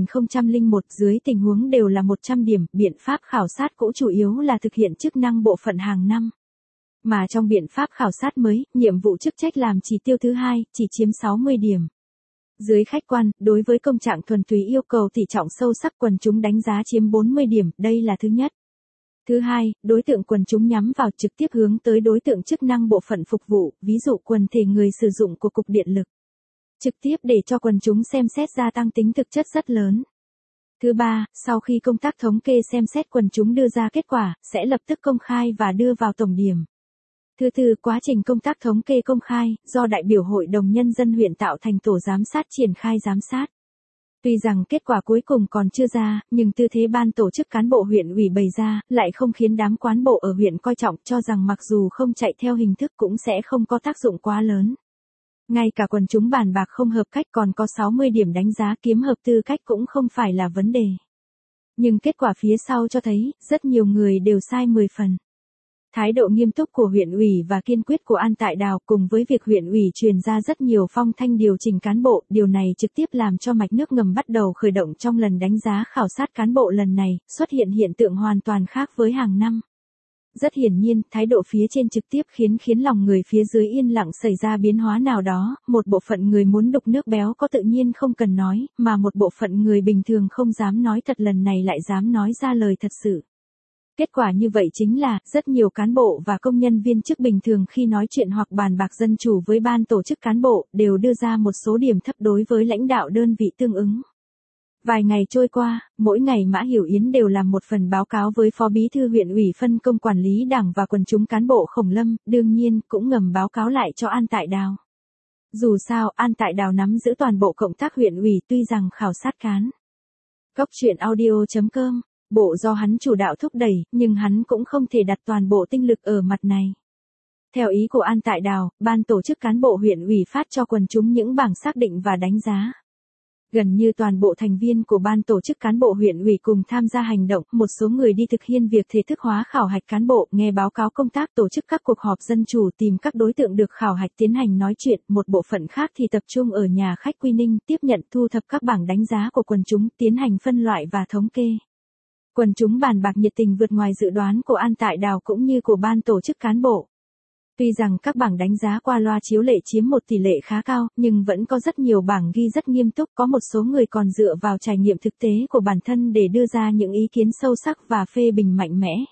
2001 dưới tình huống đều là 100 điểm, biện pháp khảo sát cũ chủ yếu là thực hiện chức năng bộ phận hàng năm. Mà trong biện pháp khảo sát mới, nhiệm vụ chức trách làm chỉ tiêu thứ 2, chỉ chiếm 60 điểm. Dưới khách quan, đối với công trạng thuần túy yêu cầu tỷ trọng sâu sắc quần chúng đánh giá chiếm 40 điểm, đây là thứ nhất. Thứ hai, đối tượng quần chúng nhắm vào trực tiếp hướng tới đối tượng chức năng bộ phận phục vụ, ví dụ quần thể người sử dụng của Cục Điện lực. Trực tiếp để cho quần chúng xem xét gia tăng tính thực chất rất lớn. Thứ ba, sau khi công tác thống kê xem xét quần chúng đưa ra kết quả, sẽ lập tức công khai và đưa vào tổng điểm. Thứ tư, quá trình công tác thống kê công khai, do đại biểu Hội đồng Nhân dân huyện tạo thành tổ giám sát triển khai giám sát. Tuy rằng kết quả cuối cùng còn chưa ra, nhưng tư thế ban tổ chức cán bộ huyện ủy bày ra, lại không khiến đám cán bộ ở huyện coi trọng, cho rằng mặc dù không chạy theo hình thức cũng sẽ không có tác dụng quá lớn. Ngay cả quần chúng bàn bạc không hợp cách còn có 60 điểm đánh giá, kiếm hợp tư cách cũng không phải là vấn đề. Nhưng kết quả phía sau cho thấy, rất nhiều người đều sai 10 phần. Thái độ nghiêm túc của huyện ủy và kiên quyết của An Tại Đào cùng với việc huyện ủy truyền ra rất nhiều phong thanh điều chỉnh cán bộ, điều này trực tiếp làm cho mạch nước ngầm bắt đầu khởi động trong lần đánh giá khảo sát cán bộ lần này, xuất hiện hiện tượng hoàn toàn khác với hàng năm. Rất hiển nhiên, thái độ phía trên trực tiếp khiến lòng người phía dưới yên lặng xảy ra biến hóa nào đó, một bộ phận người muốn đục nước béo có tự nhiên không cần nói, mà một bộ phận người bình thường không dám nói thật lần này lại dám nói ra lời thật sự. Kết quả như vậy chính là, rất nhiều cán bộ và công nhân viên chức bình thường khi nói chuyện hoặc bàn bạc dân chủ với ban tổ chức cán bộ, đều đưa ra một số điểm thấp đối với lãnh đạo đơn vị tương ứng. Vài ngày trôi qua, mỗi ngày Mã Hiểu Yến đều làm một phần báo cáo với Phó Bí thư huyện ủy phân công quản lý đảng và quần chúng cán bộ Khổng Lâm, đương nhiên cũng ngầm báo cáo lại cho An Tại Đào. Dù sao, An Tại Đào nắm giữ toàn bộ cộng tác huyện ủy tuy rằng khảo sát cán. Cốc truyện audio.com, bộ do hắn chủ đạo thúc đẩy, nhưng hắn cũng không thể đặt toàn bộ tinh lực ở mặt này. Theo ý của An Tại Đào, ban tổ chức cán bộ huyện ủy phát cho quần chúng những bảng xác định và đánh giá. Gần như toàn bộ thành viên của ban tổ chức cán bộ huyện ủy cùng tham gia hành động, một số người đi thực hiện việc thể thức hóa khảo hạch cán bộ, nghe báo cáo công tác tổ chức các cuộc họp dân chủ tìm các đối tượng được khảo hạch tiến hành nói chuyện, một bộ phận khác thì tập trung ở nhà khách Quy Ninh tiếp nhận thu thập các bảng đánh giá của quần chúng tiến hành phân loại và thống kê. Quần chúng bàn bạc nhiệt tình vượt ngoài dự đoán của An Tại Đào cũng như của ban tổ chức cán bộ. Tuy rằng các bảng đánh giá qua loa chiếu lệ chiếm một tỷ lệ khá cao, nhưng vẫn có rất nhiều bảng ghi rất nghiêm túc, có một số người còn dựa vào trải nghiệm thực tế của bản thân để đưa ra những ý kiến sâu sắc và phê bình mạnh mẽ.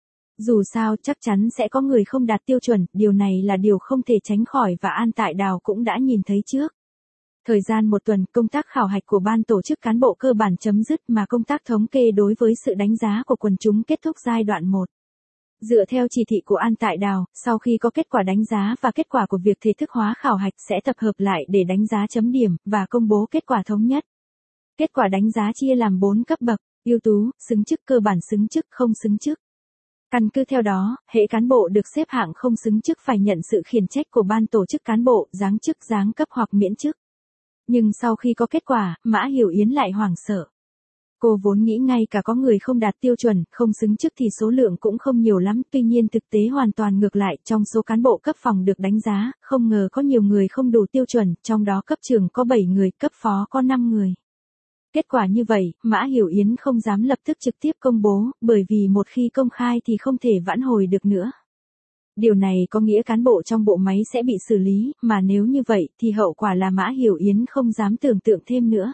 Dù sao chắc chắn sẽ có người không đạt tiêu chuẩn, điều này là điều không thể tránh khỏi và An Tại Đào cũng đã nhìn thấy trước. Thời gian một tuần, công tác khảo hạch của ban tổ chức cán bộ cơ bản chấm dứt mà công tác thống kê đối với sự đánh giá của quần chúng kết thúc giai đoạn 1. Dựa theo chỉ thị của An Tại Đào, sau khi có kết quả đánh giá và kết quả của việc thể thức hóa khảo hạch sẽ tập hợp lại để đánh giá chấm điểm và công bố kết quả thống nhất. Kết quả đánh giá chia làm 4 cấp bậc: ưu tú, xứng chức, cơ bản xứng chức, không xứng chức. Căn cứ theo đó, hễ cán bộ được xếp hạng không xứng chức phải nhận sự khiển trách của ban tổ chức cán bộ, giáng chức, giáng cấp hoặc miễn chức. Nhưng sau khi có kết quả, Mã Hiểu Yến lại hoảng sợ. Cô vốn nghĩ ngay cả có người không đạt tiêu chuẩn, không xứng chức thì số lượng cũng không nhiều lắm, tuy nhiên thực tế hoàn toàn ngược lại, trong số cán bộ cấp phòng được đánh giá, không ngờ có nhiều người không đủ tiêu chuẩn, trong đó cấp trưởng có 7 người, cấp phó có 5 người. Kết quả như vậy, Mã Hiểu Yến không dám lập tức trực tiếp công bố, bởi vì một khi công khai thì không thể vãn hồi được nữa. Điều này có nghĩa cán bộ trong bộ máy sẽ bị xử lý, mà nếu như vậy thì hậu quả là Mã Hiểu Yến không dám tưởng tượng thêm nữa.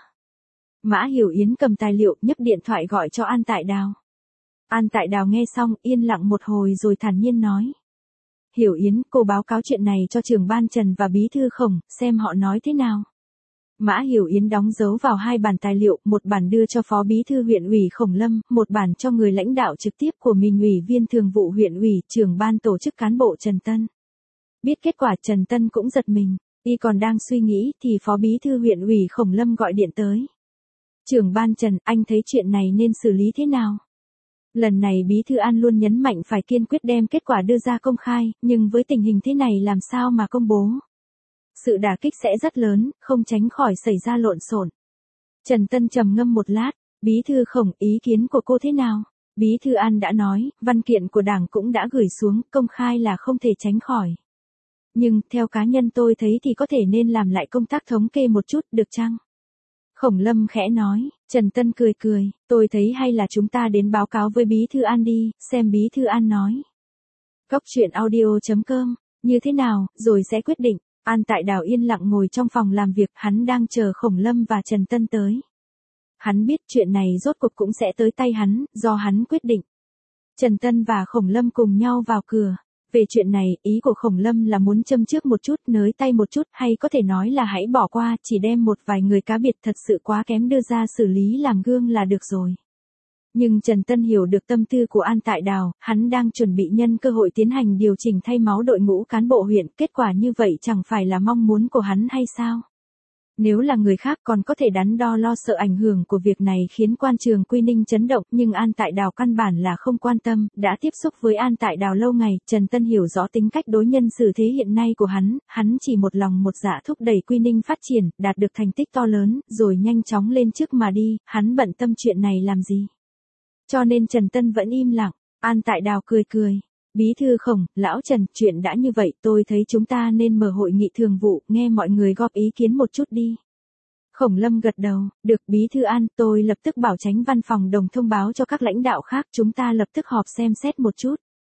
Mã Hiểu Yến cầm tài liệu nhấc điện thoại gọi cho An Tại Đào. An Tại Đào nghe xong yên lặng một hồi rồi thản nhiên nói. Hiểu Yến, cô báo cáo chuyện này cho trưởng ban Trần và bí thư Khổng, xem họ nói thế nào. Mã Hiểu Yến đóng dấu vào 2 bản tài liệu, một bản đưa cho Phó Bí thư huyện ủy Khổng Lâm, một bản cho người lãnh đạo trực tiếp của mình Ủy viên thường vụ huyện ủy, trưởng ban tổ chức cán bộ Trần Tân. Biết kết quả Trần Tân cũng giật mình, y còn đang suy nghĩ thì Phó Bí thư huyện ủy Khổng Lâm gọi điện tới. Trưởng ban Trần, anh thấy chuyện này nên xử lý thế nào? Lần này Bí thư An luôn nhấn mạnh phải kiên quyết đem kết quả đưa ra công khai, nhưng với tình hình thế này làm sao mà công bố? Sự đả kích sẽ rất lớn, không tránh khỏi xảy ra lộn xộn. Trần Tân trầm ngâm một lát, Bí thư Khổng, ý kiến của cô thế nào? Bí thư An đã nói, văn kiện của Đảng cũng đã gửi xuống, công khai là không thể tránh khỏi. Nhưng, theo cá nhân tôi thấy thì có thể nên làm lại công tác thống kê một chút, được chăng? Khổng Lâm khẽ nói, Trần Tân cười cười, tôi thấy hay là chúng ta đến báo cáo với Bí thư An đi, xem Bí thư An nói. Cốc truyện audio.com, như thế nào, rồi sẽ quyết định. An Tại Đào yên lặng ngồi trong phòng làm việc, hắn đang chờ Khổng Lâm và Trần Tân tới. Hắn biết chuyện này rốt cuộc cũng sẽ tới tay hắn, do hắn quyết định. Trần Tân và Khổng Lâm cùng nhau vào cửa. Về chuyện này, ý của Khổng Lâm là muốn châm chước một chút, nới tay một chút, hay có thể nói là hãy bỏ qua, chỉ đem một vài người cá biệt thật sự quá kém đưa ra xử lý làm gương là được rồi. Nhưng Trần Tân hiểu được tâm tư của An Tại Đào, hắn đang chuẩn bị nhân cơ hội tiến hành điều chỉnh thay máu đội ngũ cán bộ huyện, kết quả như vậy chẳng phải là mong muốn của hắn hay sao? Nếu là người khác còn có thể đắn đo lo sợ ảnh hưởng của việc này khiến quan trường Quy Ninh chấn động, nhưng An Tại Đào căn bản là không quan tâm, đã tiếp xúc với An Tại Đào lâu ngày, Trần Tân hiểu rõ tính cách đối nhân xử thế hiện nay của hắn chỉ một lòng một dạ thúc đẩy Quy Ninh phát triển, đạt được thành tích to lớn, rồi nhanh chóng lên chức mà đi, hắn bận tâm chuyện này làm gì? Cho nên Trần Tân vẫn im lặng. An Tại Đào cười cười. Bí thư Khổng, lão Trần, chuyện đã như vậy, tôi thấy chúng ta nên mở hội nghị thường vụ, nghe mọi người góp ý kiến một chút đi. Khổng Lâm gật đầu, được Bí thư An, tôi lập tức bảo Chánh văn phòng Đồng thông báo cho các lãnh đạo khác, chúng ta lập tức họp xem xét một chút.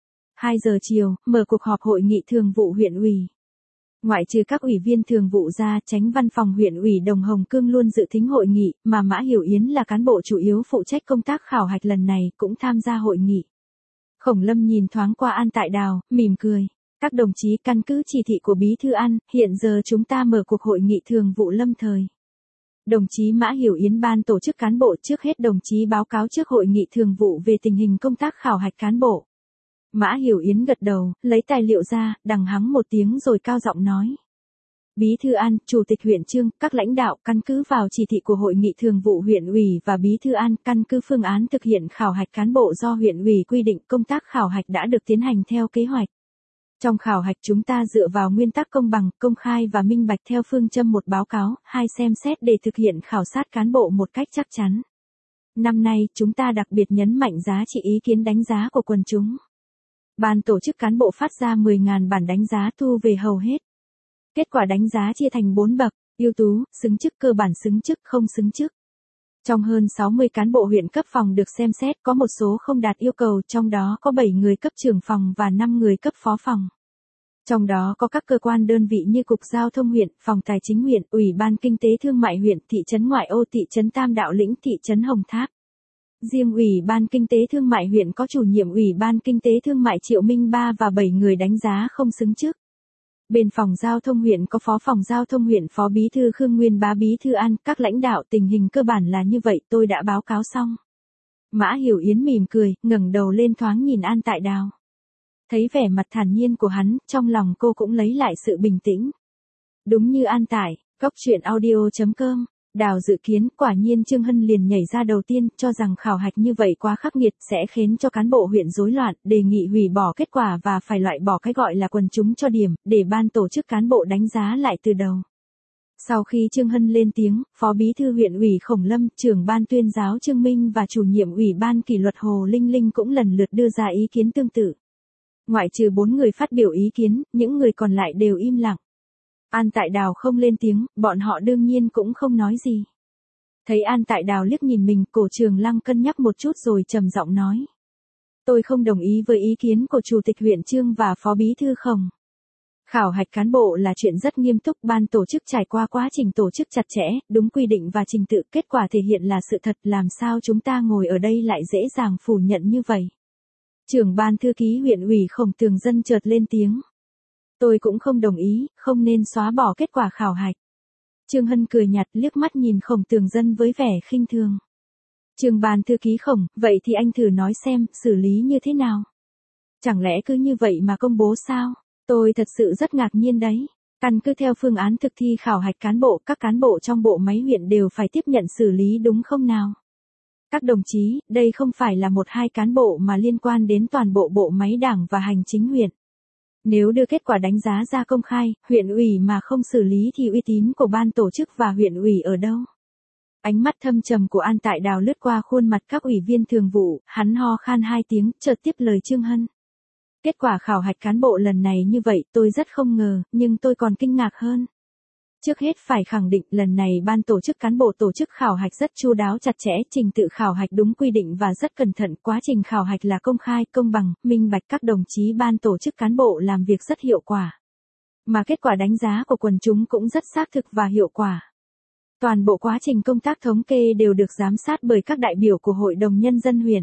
2 giờ chiều, mở cuộc họp hội nghị thường vụ huyện ủy. Ngoại trừ các ủy viên thường vụ ra, Chánh văn phòng huyện ủy Đồng Hồng Cương luôn dự thính hội nghị, mà Mã Hiểu Yến là cán bộ chủ yếu phụ trách công tác khảo hạch lần này cũng tham gia hội nghị. Khổng Lâm nhìn thoáng qua An Tại Đào, mỉm cười. Các đồng chí, căn cứ chỉ thị của Bí thư An, hiện giờ chúng ta mở cuộc hội nghị thường vụ lâm thời. Đồng chí Mã Hiểu Yến ban tổ chức cán bộ, trước hết đồng chí báo cáo trước hội nghị thường vụ về tình hình công tác khảo hạch cán bộ. Mã Hiểu Yến gật đầu, lấy tài liệu ra, đằng hắng một tiếng rồi cao giọng nói. Bí thư An, Chủ tịch huyện Chương, các lãnh đạo căn cứ vào chỉ thị của hội nghị thường vụ huyện ủy và Bí thư An, căn cứ phương án thực hiện khảo hạch cán bộ do huyện ủy quy định, công tác khảo hạch đã được tiến hành theo kế hoạch. Trong khảo hạch chúng ta dựa vào nguyên tắc công bằng, công khai và minh bạch theo phương châm 1 báo cáo, 2 xem xét để thực hiện khảo sát cán bộ một cách chắc chắn. Năm nay, chúng ta đặc biệt nhấn mạnh giá trị ý kiến đánh giá của quần chúng. Ban tổ chức cán bộ phát ra 10.000 bản đánh giá, thu về hầu hết. Kết quả đánh giá chia thành 4 bậc, ưu tú, xứng chức, cơ bản xứng chức, không xứng chức. Trong hơn 60 cán bộ huyện cấp phòng được xem xét, có một số không đạt yêu cầu, trong đó có 7 người cấp trưởng phòng và 5 người cấp phó phòng. Trong đó có các cơ quan đơn vị như Cục Giao thông huyện, Phòng Tài chính huyện, Ủy ban Kinh tế Thương mại huyện, thị trấn ngoại ô, thị trấn Tam Đạo Lĩnh, thị trấn Hồng Tháp. Riêng Ủy ban Kinh tế Thương mại huyện có chủ nhiệm Ủy ban Kinh tế Thương mại Triệu Minh Ba và 7 người đánh giá không xứng chức. Bên phòng giao thông huyện có phó phòng giao thông huyện, phó bí thư Khương Nguyên Bá, bí thư An, các lãnh đạo. Tình hình cơ bản là như vậy, tôi đã báo cáo xong. Mã Hiểu Yến mỉm cười, ngẩng đầu lên thoáng nhìn An Tại Đào. Thấy vẻ mặt thản nhiên của hắn, trong lòng cô cũng lấy lại sự bình tĩnh. Đúng như An Tại, Coctruyện.audio.com, Đào dự kiến, quả nhiên Trương Hân liền nhảy ra đầu tiên, cho rằng khảo hạch như vậy quá khắc nghiệt, sẽ khiến cho cán bộ huyện rối loạn, đề nghị hủy bỏ kết quả và phải loại bỏ cái gọi là quần chúng cho điểm, để ban tổ chức cán bộ đánh giá lại từ đầu. Sau khi Trương Hân lên tiếng, Phó Bí thư huyện ủy Khổng Lâm, trưởng ban tuyên giáo Trương Minh và chủ nhiệm Ủy ban kỷ luật Hồ Linh Linh cũng lần lượt đưa ra ý kiến tương tự. Ngoại trừ 4 người phát biểu ý kiến, những người còn lại đều im lặng. An Tại Đào không lên tiếng, bọn họ đương nhiên cũng không nói gì. Thấy An Tại Đào liếc nhìn mình, Cổ Trường Lăng cân nhắc một chút rồi trầm giọng nói. Tôi không đồng ý với ý kiến của Chủ tịch huyện Chương và Phó Bí thư Khổng. Khảo hạch cán bộ là chuyện rất nghiêm túc, ban tổ chức trải qua quá trình tổ chức chặt chẽ, đúng quy định và trình tự, kết quả thể hiện là sự thật, làm sao chúng ta ngồi ở đây lại dễ dàng phủ nhận như vậy. Trưởng ban thư ký huyện ủy Khổng Tường Dân chợt lên tiếng. Tôi cũng không đồng ý, không nên xóa bỏ kết quả khảo hạch. Trương Hân cười nhạt, liếc mắt nhìn Khổng Tường Dân với vẻ khinh thường. Trưởng ban thư ký Khổng, vậy thì anh thử nói xem, xử lý như thế nào? Chẳng lẽ cứ như vậy mà công bố sao? Tôi thật sự rất ngạc nhiên đấy. Căn cứ theo phương án thực thi khảo hạch cán bộ, các cán bộ trong bộ máy huyện đều phải tiếp nhận xử lý đúng không nào? Các đồng chí, đây không phải là 1-2 cán bộ mà liên quan đến toàn bộ bộ máy đảng và hành chính huyện. Nếu đưa kết quả đánh giá ra công khai, huyện ủy mà không xử lý thì uy tín của ban tổ chức và huyện ủy ở đâu? Ánh mắt thâm trầm của An Tại Đào lướt qua khuôn mặt các ủy viên thường vụ, hắn ho khan 2 tiếng, chợt tiếp lời Trương Hân. Kết quả khảo hạch cán bộ lần này như vậy, tôi rất không ngờ, nhưng tôi còn kinh ngạc hơn. Trước hết phải khẳng định lần này ban tổ chức cán bộ tổ chức khảo hạch rất chu đáo chặt chẽ, trình tự khảo hạch đúng quy định và rất cẩn thận, quá trình khảo hạch là công khai, công bằng, minh bạch, các đồng chí ban tổ chức cán bộ làm việc rất hiệu quả. Mà kết quả đánh giá của quần chúng cũng rất xác thực và hiệu quả. Toàn bộ quá trình công tác thống kê đều được giám sát bởi các đại biểu của Hội đồng Nhân dân huyện.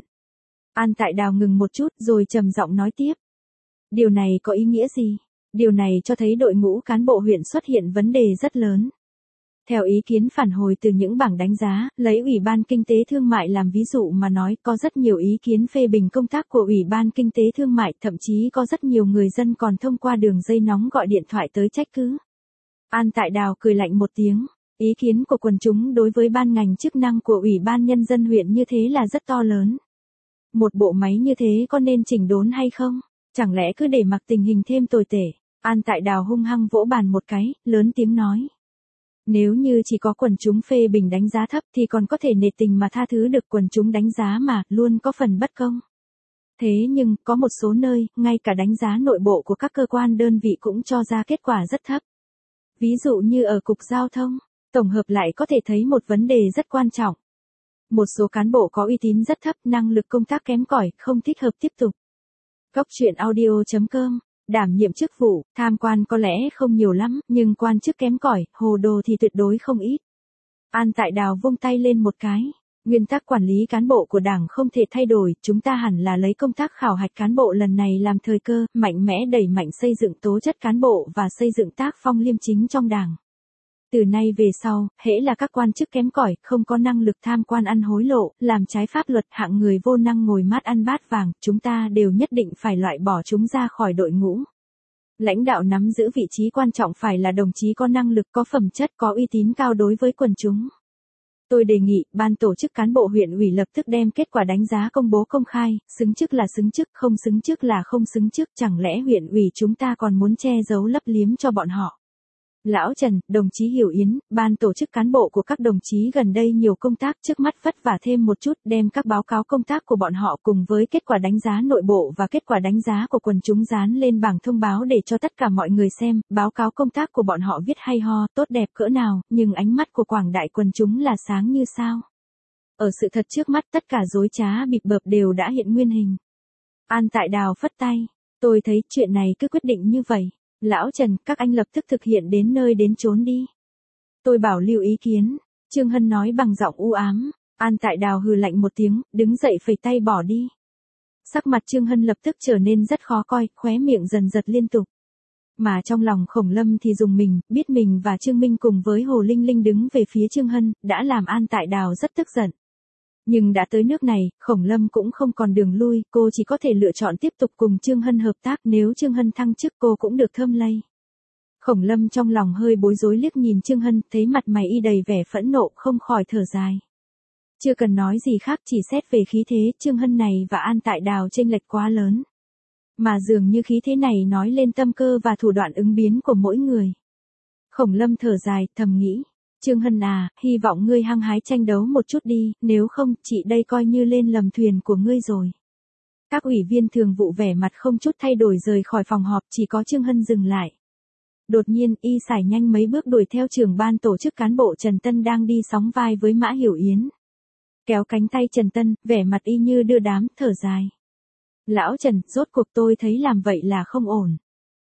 An Tại Đào ngừng một chút rồi trầm giọng nói tiếp. Điều này có ý nghĩa gì? Điều này cho thấy đội ngũ cán bộ huyện xuất hiện vấn đề rất lớn. Theo ý kiến phản hồi từ những bảng đánh giá, lấy Ủy ban Kinh tế Thương mại làm ví dụ mà nói, có rất nhiều ý kiến phê bình công tác của Ủy ban Kinh tế Thương mại, thậm chí có rất nhiều người dân còn thông qua đường dây nóng gọi điện thoại tới trách cứ. An Tại Đào cười lạnh một tiếng, ý kiến của quần chúng đối với ban ngành chức năng của Ủy ban Nhân dân huyện như thế là rất to lớn. Một bộ máy như thế có nên chỉnh đốn hay không? Chẳng lẽ cứ để mặc tình hình thêm tồi tệ? An Tại Đào hung hăng vỗ bàn một cái, lớn tiếng nói. Nếu như chỉ có quần chúng phê bình đánh giá thấp thì còn có thể nể tình mà tha thứ được, quần chúng đánh giá mà, luôn có phần bất công. Thế nhưng, có một số nơi, ngay cả đánh giá nội bộ của các cơ quan đơn vị cũng cho ra kết quả rất thấp. Ví dụ như ở Cục Giao thông, tổng hợp lại có thể thấy một vấn đề rất quan trọng. Một số cán bộ có uy tín rất thấp, năng lực công tác kém cỏi, không thích hợp tiếp tục. Cốc truyện audio.com, đảm nhiệm chức vụ, tham quan có lẽ không nhiều lắm, nhưng quan chức kém cỏi, hồ đồ thì tuyệt đối không ít. An Tại Đào vung tay lên một cái. Nguyên tắc quản lý cán bộ của Đảng không thể thay đổi, chúng ta hẳn là lấy công tác khảo hạch cán bộ lần này làm thời cơ, mạnh mẽ đẩy mạnh xây dựng tố chất cán bộ và xây dựng tác phong liêm chính trong Đảng. Từ nay về sau, hễ là các quan chức kém cỏi, không có năng lực tham quan ăn hối lộ, làm trái pháp luật, hạng người vô năng ngồi mát ăn bát vàng, chúng ta đều nhất định phải loại bỏ chúng ra khỏi đội ngũ. Lãnh đạo nắm giữ vị trí quan trọng phải là đồng chí có năng lực, có phẩm chất, có uy tín cao đối với quần chúng. Tôi đề nghị, ban tổ chức cán bộ huyện ủy lập tức đem kết quả đánh giá công bố công khai, xứng chức là xứng chức, không xứng chức là không xứng chức, chẳng lẽ huyện ủy chúng ta còn muốn che giấu lấp liếm cho bọn họ. Lão Trần, đồng chí Hiểu Yến, ban tổ chức cán bộ của các đồng chí gần đây nhiều công tác, trước mắt vất vả thêm một chút, đem các báo cáo công tác của bọn họ cùng với kết quả đánh giá nội bộ và kết quả đánh giá của quần chúng dán lên bảng thông báo để cho tất cả mọi người xem, báo cáo công tác của bọn họ viết hay ho, tốt đẹp cỡ nào, nhưng ánh mắt của quảng đại quần chúng là sáng như sao. Ở sự thật trước mắt tất cả dối trá bịp bợp đều đã hiện nguyên hình. An Tại Đào phất tay, tôi thấy chuyện này cứ quyết định như vậy. Lão Trần, các anh lập tức thực hiện đến nơi đến chốn đi. Tôi bảo lưu ý kiến. Trương Hân nói bằng giọng u ám. An Tại Đào hừ lạnh một tiếng, đứng dậy phẩy tay bỏ đi. Sắc mặt Trương Hân lập tức trở nên rất khó coi, khóe miệng dần giật liên tục. Mà trong lòng Khổng Lâm thì dùng mình, biết mình và Trương Minh cùng với Hồ Linh Linh đứng về phía Trương Hân, đã làm An Tại Đào rất tức giận. Nhưng đã tới nước này, Khổng Lâm cũng không còn đường lui, cô chỉ có thể lựa chọn tiếp tục cùng Trương Hân hợp tác, nếu Trương Hân thăng chức cô cũng được thơm lây. Khổng Lâm trong lòng hơi bối rối liếc nhìn Trương Hân, thấy mặt mày y đầy vẻ phẫn nộ, không khỏi thở dài. Chưa cần nói gì khác, chỉ xét về khí thế, Trương Hân này và An Tại Đào chênh lệch quá lớn. Mà dường như khí thế này nói lên tâm cơ và thủ đoạn ứng biến của mỗi người. Khổng Lâm thở dài, thầm nghĩ. Trương Hân à, hy vọng ngươi hăng hái tranh đấu một chút đi, nếu không, chị đây coi như lên lầm thuyền của ngươi rồi. Các ủy viên thường vụ vẻ mặt không chút thay đổi rời khỏi phòng họp, chỉ có Trương Hân dừng lại. Đột nhiên, y sải nhanh mấy bước đuổi theo trưởng ban tổ chức cán bộ Trần Tân đang đi sóng vai với Mã Hiểu Yến. Kéo cánh tay Trần Tân, vẻ mặt y như đưa đám, thở dài. Lão Trần, rốt cuộc tôi thấy làm vậy là không ổn.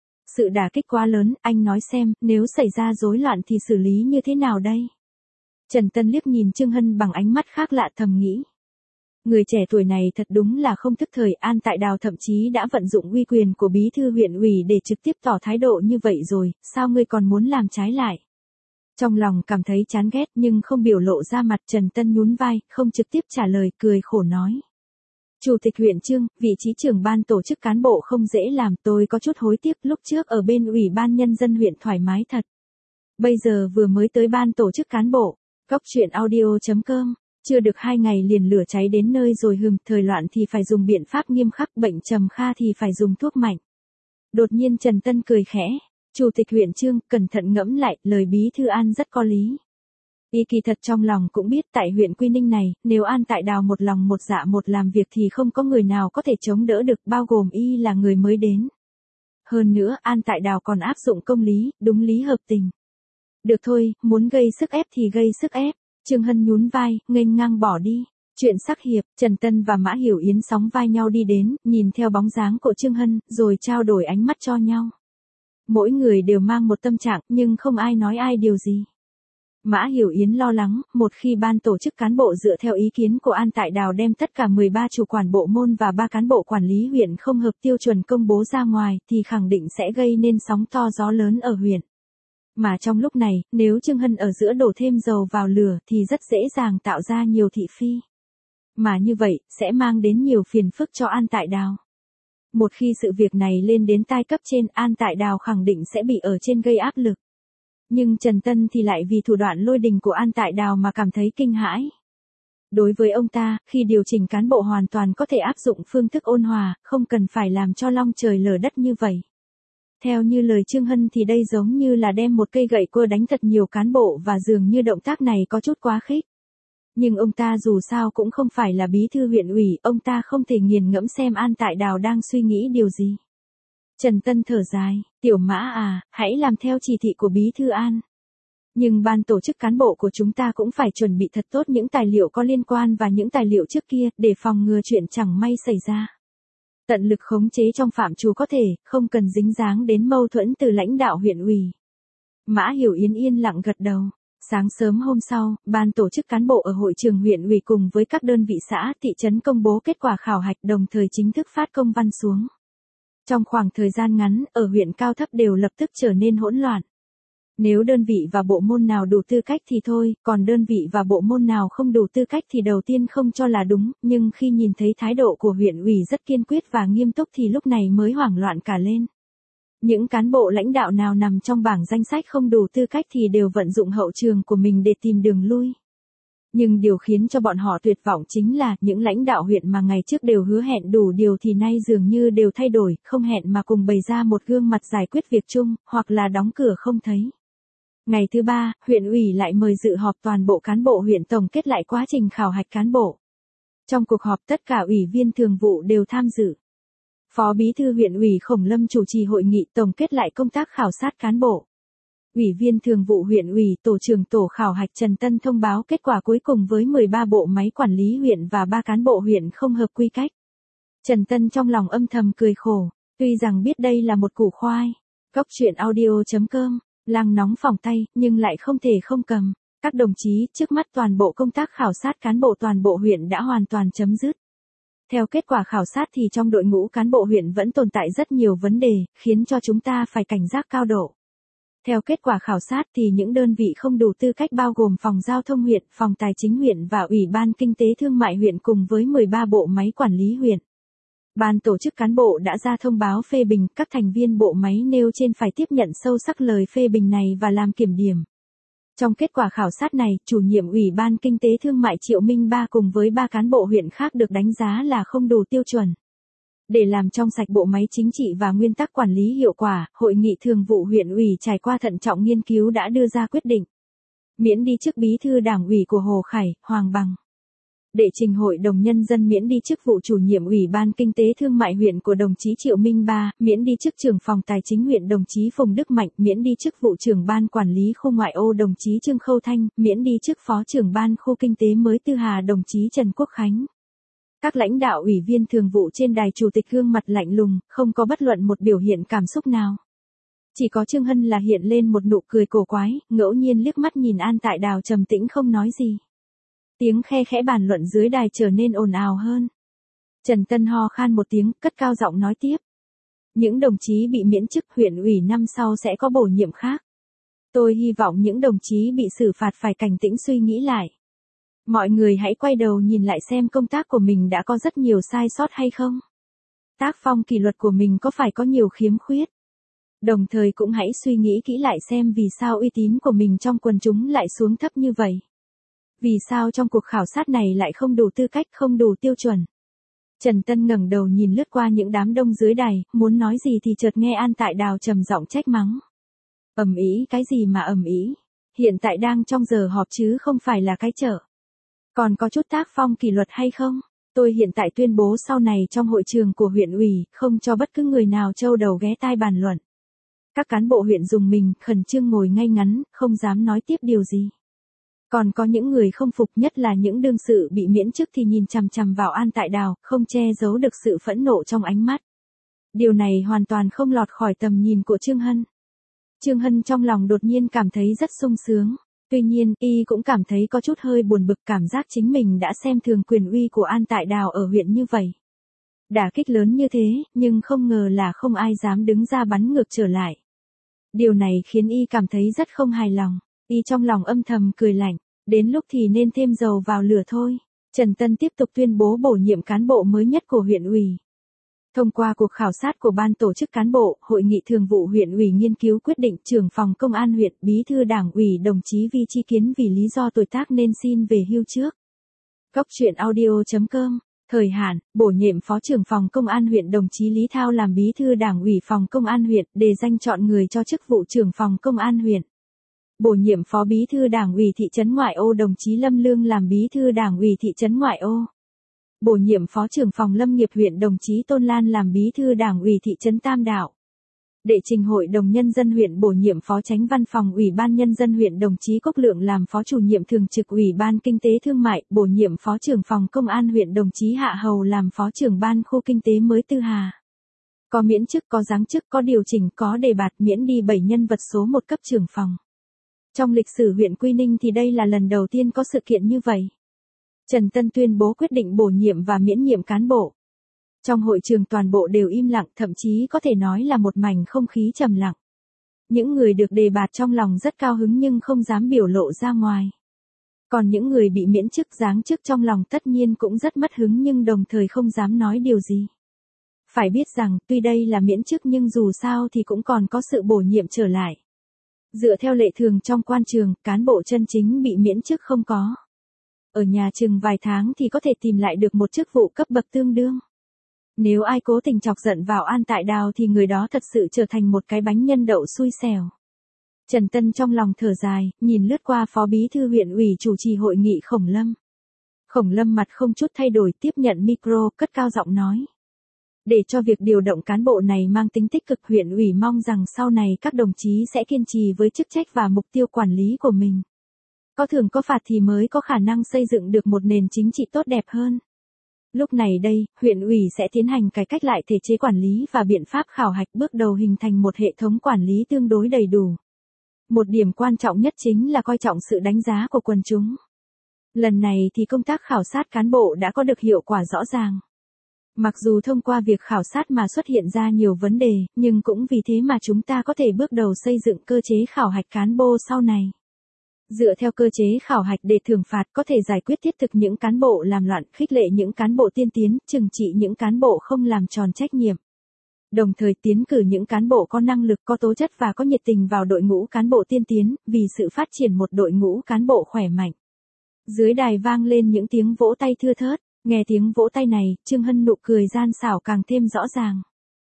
Sự đả kích quá lớn, anh nói xem, nếu xảy ra rối loạn thì xử lý như thế nào đây? Trần Tân liếc nhìn Trương Hân bằng ánh mắt khác lạ, thầm nghĩ. Người trẻ tuổi này thật đúng là không thức thời. An Tại Đào thậm chí đã vận dụng uy quyền của bí thư huyện ủy để trực tiếp tỏ thái độ như vậy rồi, sao ngươi còn muốn làm trái lại? Trong lòng cảm thấy chán ghét nhưng không biểu lộ ra mặt, Trần Tân nhún vai, không trực tiếp trả lời, cười khổ nói. Chủ tịch huyện Trương, vị trí trưởng ban tổ chức cán bộ không dễ làm, tôi có chút hối tiếc, lúc trước ở bên ủy ban nhân dân huyện thoải mái thật. Bây giờ vừa mới tới ban tổ chức cán bộ. Cốc truyện audio.com, chưa được 2 ngày liền lửa cháy đến nơi rồi thời loạn thì phải dùng biện pháp nghiêm khắc, bệnh trầm kha thì phải dùng thuốc mạnh. Đột nhiên Trần Tân cười khẽ. Chủ tịch huyện Trương, cẩn thận ngẫm lại, lời bí thư An rất có lý. Y kỳ thật trong lòng cũng biết tại huyện Quy Ninh này, nếu An Tại Đào một lòng một dạ một làm việc thì không có người nào có thể chống đỡ được, bao gồm y là người mới đến. Hơn nữa, An Tại Đào còn áp dụng công lý, đúng lý hợp tình. Được thôi, muốn gây sức ép thì gây sức ép. Trương Hân nhún vai, nghênh ngang bỏ đi. Chuyện sắc hiệp, Trần Tân và Mã Hiểu Yến sóng vai nhau đi đến, nhìn theo bóng dáng của Trương Hân, rồi trao đổi ánh mắt cho nhau. Mỗi người đều mang một tâm trạng, nhưng không ai nói ai điều gì. Mã Hiểu Yến lo lắng, một khi ban tổ chức cán bộ dựa theo ý kiến của An Tại Đào đem tất cả 13 chủ quản bộ môn và 3 cán bộ quản lý huyện không hợp tiêu chuẩn công bố ra ngoài, thì khẳng định sẽ gây nên sóng to gió lớn ở huyện. Mà trong lúc này, nếu Trương Hân ở giữa đổ thêm dầu vào lửa thì rất dễ dàng tạo ra nhiều thị phi. Mà như vậy, sẽ mang đến nhiều phiền phức cho An Tại Đào. Một khi sự việc này lên đến tai cấp trên, An Tại Đào khẳng định sẽ bị ở trên gây áp lực. Nhưng Trần Tân thì lại vì thủ đoạn lôi đình của An Tại Đào mà cảm thấy kinh hãi. Đối với ông ta, khi điều chỉnh cán bộ hoàn toàn có thể áp dụng phương thức ôn hòa, không cần phải làm cho long trời lở đất như vậy. Theo như lời Trương Hân thì đây giống như là đem một cây gậy cua đánh thật nhiều cán bộ và dường như động tác này có chút quá khích. Nhưng ông ta dù sao cũng không phải là bí thư huyện ủy, ông ta không thể nghiền ngẫm xem An Tại Đào đang suy nghĩ điều gì. Trần Tân thở dài, Tiểu Mã à, hãy làm theo chỉ thị của bí thư An. Nhưng ban tổ chức cán bộ của chúng ta cũng phải chuẩn bị thật tốt những tài liệu có liên quan và những tài liệu trước kia, để phòng ngừa chuyện chẳng may xảy ra. Tận lực khống chế trong phạm trù có thể, không cần dính dáng đến mâu thuẫn từ lãnh đạo huyện ủy. Mã Hiểu Yến yên lặng gật đầu. Sáng sớm hôm sau, ban tổ chức cán bộ ở hội trường huyện ủy cùng với các đơn vị xã, thị trấn công bố kết quả khảo hạch đồng thời chính thức phát công văn xuống. Trong khoảng thời gian ngắn, ở huyện cao thấp đều lập tức trở nên hỗn loạn. Nếu đơn vị và bộ môn nào đủ tư cách thì thôi, còn đơn vị và bộ môn nào không đủ tư cách thì đầu tiên không cho là đúng, nhưng khi nhìn thấy thái độ của huyện ủy rất kiên quyết và nghiêm túc thì lúc này mới hoảng loạn cả lên. Những cán bộ lãnh đạo nào nằm trong bảng danh sách không đủ tư cách thì đều vận dụng hậu trường của mình để tìm đường lui. Nhưng điều khiến cho bọn họ tuyệt vọng chính là những lãnh đạo huyện mà ngày trước đều hứa hẹn đủ điều thì nay dường như đều thay đổi, không hẹn mà cùng bày ra một gương mặt giải quyết việc chung, hoặc là đóng cửa không thấy. Ngày thứ ba, huyện ủy lại mời dự họp toàn bộ cán bộ huyện tổng kết lại quá trình khảo hạch cán bộ. Trong cuộc họp tất cả ủy viên thường vụ đều tham dự. Phó Bí thư huyện ủy Khổng Lâm chủ trì hội nghị tổng kết lại công tác khảo sát cán bộ. Ủy viên thường vụ huyện ủy tổ trưởng tổ khảo hạch Trần Tân thông báo kết quả cuối cùng với 13 bộ máy quản lý huyện và 3 cán bộ huyện không hợp quy cách. Trần Tân trong lòng âm thầm cười khổ, tuy rằng biết đây là một củ khoai. Cốc truyện audio.com, lăng nóng phỏng tay, nhưng lại không thể không cầm. Các đồng chí, trước mắt toàn bộ công tác khảo sát cán bộ toàn bộ huyện đã hoàn toàn chấm dứt. Theo kết quả khảo sát thì trong đội ngũ cán bộ huyện vẫn tồn tại rất nhiều vấn đề, khiến cho chúng ta phải cảnh giác cao độ. Theo kết quả khảo sát thì những đơn vị không đủ tư cách bao gồm phòng giao thông huyện, phòng tài chính huyện và ủy ban kinh tế thương mại huyện cùng với 13 bộ máy quản lý huyện. Ban tổ chức cán bộ đã ra thông báo phê bình, các thành viên bộ máy nêu trên phải tiếp nhận sâu sắc lời phê bình này và làm kiểm điểm. Trong kết quả khảo sát này, chủ nhiệm Ủy ban Kinh tế Thương mại Triệu Minh Ba cùng với 3 cán bộ huyện khác được đánh giá là không đủ tiêu chuẩn. Để làm trong sạch bộ máy chính trị và nguyên tắc quản lý hiệu quả, Hội nghị Thường vụ huyện ủy trải qua thận trọng nghiên cứu đã đưa ra quyết định miễn đi chức bí thư đảng ủy của Hồ Khải, Hoàng Bằng. Đệ trình Hội đồng Nhân dân miễn đi chức vụ chủ nhiệm Ủy ban Kinh tế Thương mại huyện của đồng chí Triệu Minh Ba, miễn đi chức trưởng phòng tài chính huyện đồng chí Phùng Đức Mạnh, miễn đi chức vụ trưởng ban quản lý khu ngoại ô đồng chí Trương Khâu Thanh, miễn đi chức phó trưởng ban khu kinh tế mới Tư Hà đồng chí Trần Quốc Khánh. Các lãnh đạo ủy viên thường vụ trên đài chủ tịch gương mặt lạnh lùng, không có bất luận một biểu hiện cảm xúc nào. Chỉ có Trương Hân là hiện lên một nụ cười cổ quái, ngẫu nhiên liếc mắt nhìn An Tại Đào trầm tĩnh không nói gì. Tiếng khe khẽ bàn luận dưới đài trở nên ồn ào hơn. Trần Tân ho khan một tiếng, cất cao giọng nói tiếp. Những đồng chí bị miễn chức huyện ủy năm sau sẽ có bổ nhiệm khác. Tôi hy vọng những đồng chí bị xử phạt phải cảnh tĩnh suy nghĩ lại. Mọi người hãy quay đầu nhìn lại xem công tác của mình đã có rất nhiều sai sót hay không. Tác phong kỷ luật của mình có phải có nhiều khiếm khuyết. Đồng thời cũng hãy suy nghĩ kỹ lại xem vì sao uy tín của mình trong quần chúng lại xuống thấp như vậy. Vì sao trong cuộc khảo sát này lại không đủ tư cách, không đủ tiêu chuẩn. Trần Tân ngẩng đầu nhìn lướt qua những đám đông dưới đài, muốn nói gì thì chợt nghe An Tại Đào trầm giọng trách mắng. Ầm ĩ cái gì mà ầm ĩ? Hiện tại đang trong giờ họp chứ không phải là cái chợ. Còn có chút tác phong kỷ luật hay không? Tôi hiện tại tuyên bố sau này trong hội trường của huyện ủy, không cho bất cứ người nào trâu đầu ghé tai bàn luận. Các cán bộ huyện dùng mình, khẩn trương ngồi ngay ngắn, không dám nói tiếp điều gì. Còn có những người không phục, nhất là những đương sự bị miễn chức thì nhìn chằm chằm vào An Tại Đào, không che giấu được sự phẫn nộ trong ánh mắt. Điều này hoàn toàn không lọt khỏi tầm nhìn của Trương Hân. Trương Hân trong lòng đột nhiên cảm thấy rất sung sướng. Tuy nhiên, y cũng cảm thấy có chút hơi buồn bực, cảm giác chính mình đã xem thường quyền uy của An Tại Đào ở huyện như vậy. Đả kích lớn như thế, nhưng không ngờ là không ai dám đứng ra bắn ngược trở lại. Điều này khiến y cảm thấy rất không hài lòng. Y trong lòng âm thầm cười lạnh, đến lúc thì nên thêm dầu vào lửa thôi. Trần Tân tiếp tục tuyên bố bổ nhiệm cán bộ mới nhất của huyện ủy. Thông qua cuộc khảo sát của ban tổ chức cán bộ, Hội nghị Thường vụ huyện ủy nghiên cứu quyết định trưởng phòng công an huyện, bí thư đảng ủy đồng chí Vi Chi Kiến vì lý do tuổi tác nên xin về hưu trước. Cốc truyện audio.com, thời hạn, bổ nhiệm phó trưởng phòng công an huyện đồng chí Lý Thao làm bí thư đảng ủy phòng công an huyện, đề danh chọn người cho chức vụ trưởng phòng công an huyện. Bổ nhiệm phó bí thư đảng ủy thị trấn ngoại ô đồng chí Lâm Lương làm bí thư đảng ủy thị trấn ngoại ô. Bổ nhiệm phó trưởng phòng lâm nghiệp huyện đồng chí Tôn Lan làm bí thư đảng ủy thị trấn Tam Đạo. Đệ trình Hội đồng Nhân dân huyện bổ nhiệm Phó Chánh Văn phòng Ủy ban Nhân dân huyện đồng chí Cốc Lượng làm Phó Chủ nhiệm Thường trực Ủy ban Kinh tế Thương mại, bổ nhiệm Phó trưởng phòng Công an huyện đồng chí Hạ Hầu làm Phó trưởng Ban Khu Kinh tế mới Tư Hà. Có miễn chức, có giáng chức, có điều chỉnh, có đề bạt miễn đi 7 nhân vật số 1 cấp trưởng phòng. Trong lịch sử huyện Quy Ninh thì đây là lần đầu tiên có sự kiện như vậy. Trần Tân tuyên bố quyết định bổ nhiệm và miễn nhiệm cán bộ. Trong hội trường toàn bộ đều im lặng, thậm chí có thể nói là một mảnh không khí trầm lặng. Những người được đề bạt trong lòng rất cao hứng nhưng không dám biểu lộ ra ngoài. Còn những người bị miễn chức giáng chức trong lòng tất nhiên cũng rất mất hứng nhưng đồng thời không dám nói điều gì. Phải biết rằng, tuy đây là miễn chức nhưng dù sao thì cũng còn có sự bổ nhiệm trở lại. Dựa theo lệ thường trong quan trường, cán bộ chân chính bị miễn chức không có. Ở nhà chừng vài tháng thì có thể tìm lại được một chức vụ cấp bậc tương đương. Nếu ai cố tình chọc giận vào An Tại Đào thì người đó thật sự trở thành một cái bánh nhân đậu xui xẻo. Trần Tân trong lòng thở dài, nhìn lướt qua Phó Bí thư huyện ủy chủ trì hội nghị Khổng Lâm. Khổng Lâm mặt không chút thay đổi tiếp nhận micro, cất cao giọng nói. Để cho việc điều động cán bộ này mang tính tích cực, huyện ủy mong rằng sau này các đồng chí sẽ kiên trì với chức trách và mục tiêu quản lý của mình. Có thưởng có phạt thì mới có khả năng xây dựng được một nền chính trị tốt đẹp hơn. Lúc này đây, huyện ủy sẽ tiến hành cải cách lại thể chế quản lý và biện pháp khảo hạch, bước đầu hình thành một hệ thống quản lý tương đối đầy đủ. Một điểm quan trọng nhất chính là coi trọng sự đánh giá của quần chúng. Lần này thì công tác khảo sát cán bộ đã có được hiệu quả rõ ràng. Mặc dù thông qua việc khảo sát mà xuất hiện ra nhiều vấn đề, nhưng cũng vì thế mà chúng ta có thể bước đầu xây dựng cơ chế khảo hạch cán bộ sau này. Dựa theo cơ chế khảo hạch để thưởng phạt có thể giải quyết thiết thực những cán bộ làm loạn, khích lệ những cán bộ tiên tiến, trừng trị những cán bộ không làm tròn trách nhiệm. Đồng thời tiến cử những cán bộ có năng lực, có tố chất và có nhiệt tình vào đội ngũ cán bộ tiên tiến, vì sự phát triển một đội ngũ cán bộ khỏe mạnh. Dưới đài vang lên những tiếng vỗ tay thưa thớt, nghe tiếng vỗ tay này, Trương Hân nụ cười gian xảo càng thêm rõ ràng.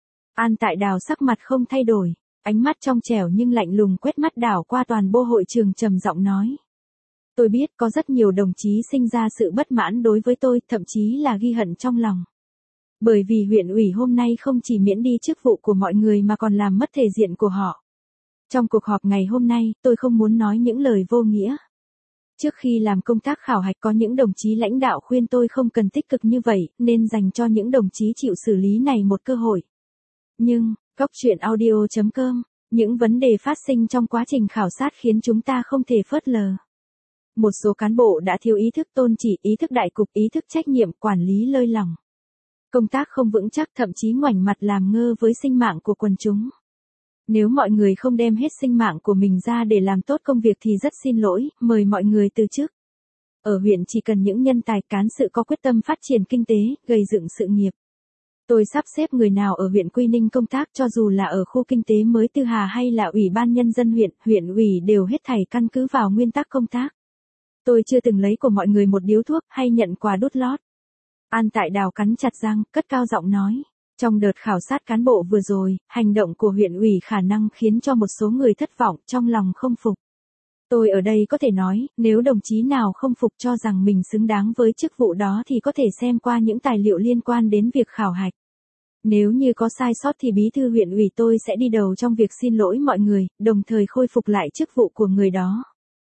An Tại Đào sắc mặt không thay đổi. Ánh mắt trong trẻo nhưng lạnh lùng quét mắt đảo qua toàn bộ hội trường trầm giọng nói. Tôi biết có rất nhiều đồng chí sinh ra sự bất mãn đối với tôi, thậm chí là ghi hận trong lòng. Bởi vì huyện ủy hôm nay không chỉ miễn đi chức vụ của mọi người mà còn làm mất thể diện của họ. Trong cuộc họp ngày hôm nay, tôi không muốn nói những lời vô nghĩa. Trước khi làm công tác khảo hạch có những đồng chí lãnh đạo khuyên tôi không cần tích cực như vậy, nên dành cho những đồng chí chịu xử lý này một cơ hội. Nhưng, Cốc truyện audio.com, những vấn đề phát sinh trong quá trình khảo sát khiến chúng ta không thể phớt lờ. Một số cán bộ đã thiếu ý thức tôn chỉ, ý thức đại cục, ý thức trách nhiệm, quản lý lơi lỏng. Công tác không vững chắc, thậm chí ngoảnh mặt làm ngơ với sinh mạng của quần chúng. Nếu mọi người không đem hết sinh mạng của mình ra để làm tốt công việc thì rất xin lỗi, mời mọi người từ chức. Ở huyện chỉ cần những nhân tài cán sự có quyết tâm phát triển kinh tế, gây dựng sự nghiệp. Tôi sắp xếp người nào ở huyện Quy Ninh công tác cho dù là ở khu kinh tế mới Tư Hà hay là Ủy ban Nhân dân huyện ủy đều hết thảy căn cứ vào nguyên tắc công tác. Tôi chưa từng lấy của mọi người một điếu thuốc hay nhận quà đút lót. An Tại Đào cắn chặt răng, cất cao giọng nói. Trong đợt khảo sát cán bộ vừa rồi, hành động của huyện ủy khả năng khiến cho một số người thất vọng, trong lòng không phục. Tôi ở đây có thể nói, nếu đồng chí nào không phục cho rằng mình xứng đáng với chức vụ đó thì có thể xem qua những tài liệu liên quan đến việc khảo hạch. Nếu như có sai sót thì bí thư huyện ủy tôi sẽ đi đầu trong việc xin lỗi mọi người, đồng thời khôi phục lại chức vụ của người đó.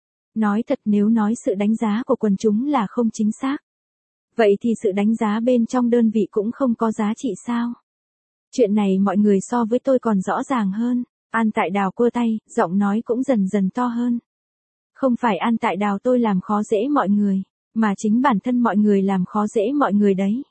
Nói thật, nếu nói sự đánh giá của quần chúng là không chính xác, vậy thì sự đánh giá bên trong đơn vị cũng không có giá trị sao? Chuyện này mọi người so với tôi còn rõ ràng hơn. An Tại Đào cua tay, giọng nói cũng dần dần to hơn. Không phải An Tại Đào tôi làm khó dễ mọi người, mà chính bản thân mọi người làm khó dễ mọi người đấy.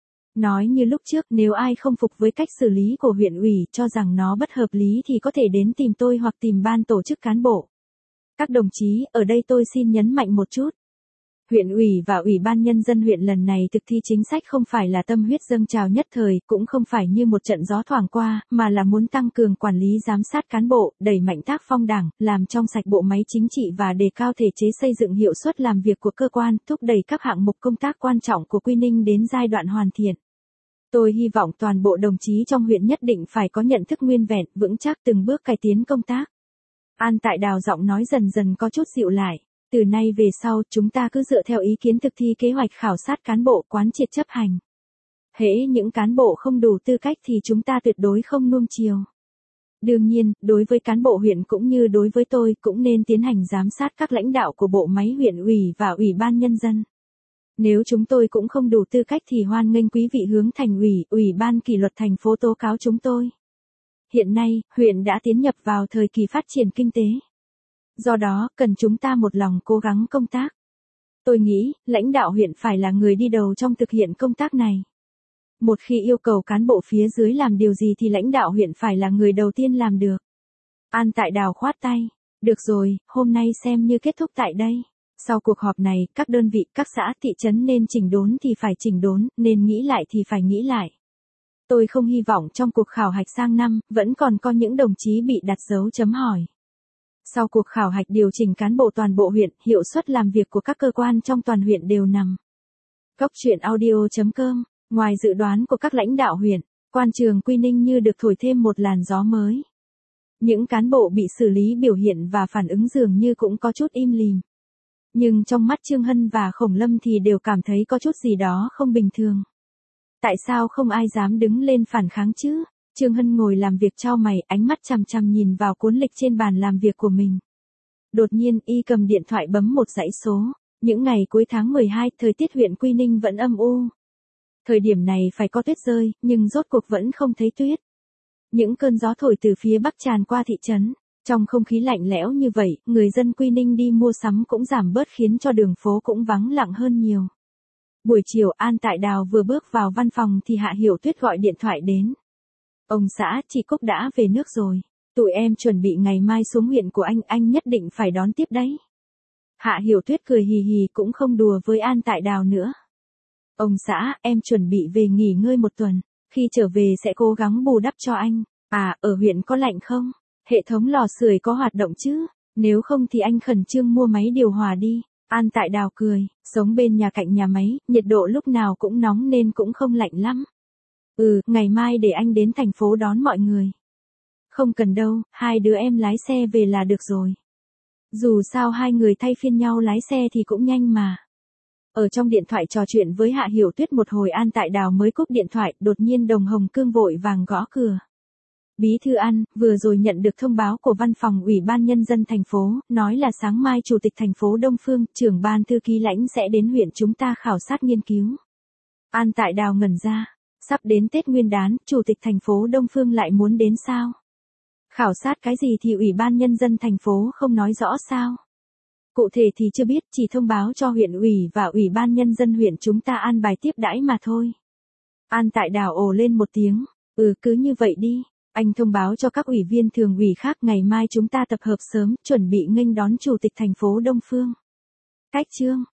Nói như lúc trước, nếu ai không phục với cách xử lý của huyện ủy cho rằng nó bất hợp lý thì có thể đến tìm tôi hoặc tìm ban tổ chức cán bộ. Các đồng chí, ở đây tôi xin nhấn mạnh một chút. Huyện ủy và Ủy ban Nhân dân huyện lần này thực thi chính sách không phải là tâm huyết dâng trào nhất thời, cũng không phải như một trận gió thoảng qua, mà là muốn tăng cường quản lý giám sát cán bộ, đẩy mạnh tác phong đảng, làm trong sạch bộ máy chính trị và đề cao thể chế xây dựng hiệu suất làm việc của cơ quan, thúc đẩy các hạng mục công tác quan trọng của Quy Ninh đến giai đoạn hoàn thiện. Tôi hy vọng toàn bộ đồng chí trong huyện nhất định phải có nhận thức nguyên vẹn, vững chắc từng bước cải tiến công tác. An Tại Đào giọng nói dần dần có chút dịu lại. Từ nay về sau, chúng ta cứ dựa theo ý kiến thực thi kế hoạch khảo sát cán bộ, quán triệt chấp hành. Hễ những cán bộ không đủ tư cách thì chúng ta tuyệt đối không nuông chiều. Đương nhiên, đối với cán bộ huyện cũng như đối với tôi cũng nên tiến hành giám sát các lãnh đạo của bộ máy huyện ủy và ủy ban nhân dân. Nếu chúng tôi cũng không đủ tư cách thì hoan nghênh quý vị hướng thành ủy, ủy ban kỷ luật thành phố tố cáo chúng tôi. Hiện nay, huyện đã tiến nhập vào thời kỳ phát triển kinh tế. Do đó, cần chúng ta một lòng cố gắng công tác. Tôi nghĩ, lãnh đạo huyện phải là người đi đầu trong thực hiện công tác này. Một khi yêu cầu cán bộ phía dưới làm điều gì thì lãnh đạo huyện phải là người đầu tiên làm được. An Tại Đào khoát tay. Được rồi, hôm nay xem như kết thúc tại đây. Sau cuộc họp này, các đơn vị, các xã, thị trấn nên chỉnh đốn thì phải chỉnh đốn, nên nghĩ lại thì phải nghĩ lại. Tôi không hy vọng trong cuộc khảo hạch sang năm, vẫn còn có những đồng chí bị đặt dấu chấm hỏi. Sau cuộc khảo hạch điều chỉnh cán bộ toàn bộ huyện, hiệu suất làm việc của các cơ quan trong toàn huyện đều nằm. Góc chuyện audio.com. Ngoài dự đoán của các lãnh đạo huyện, quan trường Quy Ninh như được thổi thêm một làn gió mới. Những cán bộ bị xử lý biểu hiện và phản ứng dường như cũng có chút im lìm. Nhưng trong mắt Trương Hân và Khổng Lâm thì đều cảm thấy có chút gì đó không bình thường. Tại sao không ai dám đứng lên phản kháng chứ? Trương Hân ngồi làm việc chau mày, ánh mắt chằm chằm nhìn vào cuốn lịch trên bàn làm việc của mình. Đột nhiên, y cầm điện thoại bấm một dãy số. Những ngày cuối tháng 12, thời tiết huyện Quy Ninh vẫn âm u. Thời điểm này phải có tuyết rơi, nhưng rốt cuộc vẫn không thấy tuyết. Những cơn gió thổi từ phía bắc tràn qua thị trấn. Trong không khí lạnh lẽo như vậy, người dân Quy Ninh đi mua sắm cũng giảm bớt khiến cho đường phố cũng vắng lặng hơn nhiều. Buổi chiều An Tại Đào vừa bước vào văn phòng thì Hạ Hiểu Tuyết gọi điện thoại đến. Ông xã, chị Cúc đã về nước rồi. Tụi em chuẩn bị ngày mai xuống huyện của anh nhất định phải đón tiếp đấy. Hạ Hiểu Tuyết cười hì hì cũng không đùa với An Tại Đào nữa. Ông xã, em chuẩn bị về nghỉ ngơi một tuần, khi trở về sẽ cố gắng bù đắp cho anh. À, ở huyện có lạnh không? Hệ thống lò sưởi có hoạt động chứ? Nếu không thì anh khẩn trương mua máy điều hòa đi. An Tại Đào cười, sống bên nhà cạnh nhà máy, nhiệt độ lúc nào cũng nóng nên cũng không lạnh lắm. Ngày mai để anh đến thành phố đón mọi người. Không cần đâu, hai đứa em lái xe về là được rồi. Dù sao hai người thay phiên nhau lái xe thì cũng nhanh mà. Ở trong điện thoại trò chuyện với Hạ Hiểu Tuyết một hồi An Tại Đào mới cúp điện thoại, đột nhiên Đồng Hồng Cương vội vàng gõ cửa. Bí thư An, vừa rồi nhận được thông báo của văn phòng Ủy ban Nhân dân thành phố, nói là sáng mai Chủ tịch thành phố Đông Phương, trưởng ban thư ký Lãnh sẽ đến huyện chúng ta khảo sát nghiên cứu. An Tại Đào ngẩn ra, sắp đến Tết Nguyên đán, Chủ tịch thành phố Đông Phương lại muốn đến sao? Khảo sát cái gì thì Ủy ban Nhân dân thành phố không nói rõ sao? Cụ thể thì chưa biết, chỉ thông báo cho huyện ủy và Ủy ban Nhân dân huyện chúng ta an bài tiếp đãi mà thôi. An Tại Đào ồ lên một tiếng, cứ như vậy đi. Anh thông báo cho các ủy viên thường ủy khác ngày mai chúng ta tập hợp sớm, chuẩn bị nghênh đón Chủ tịch thành phố Đông Phương. Cách chương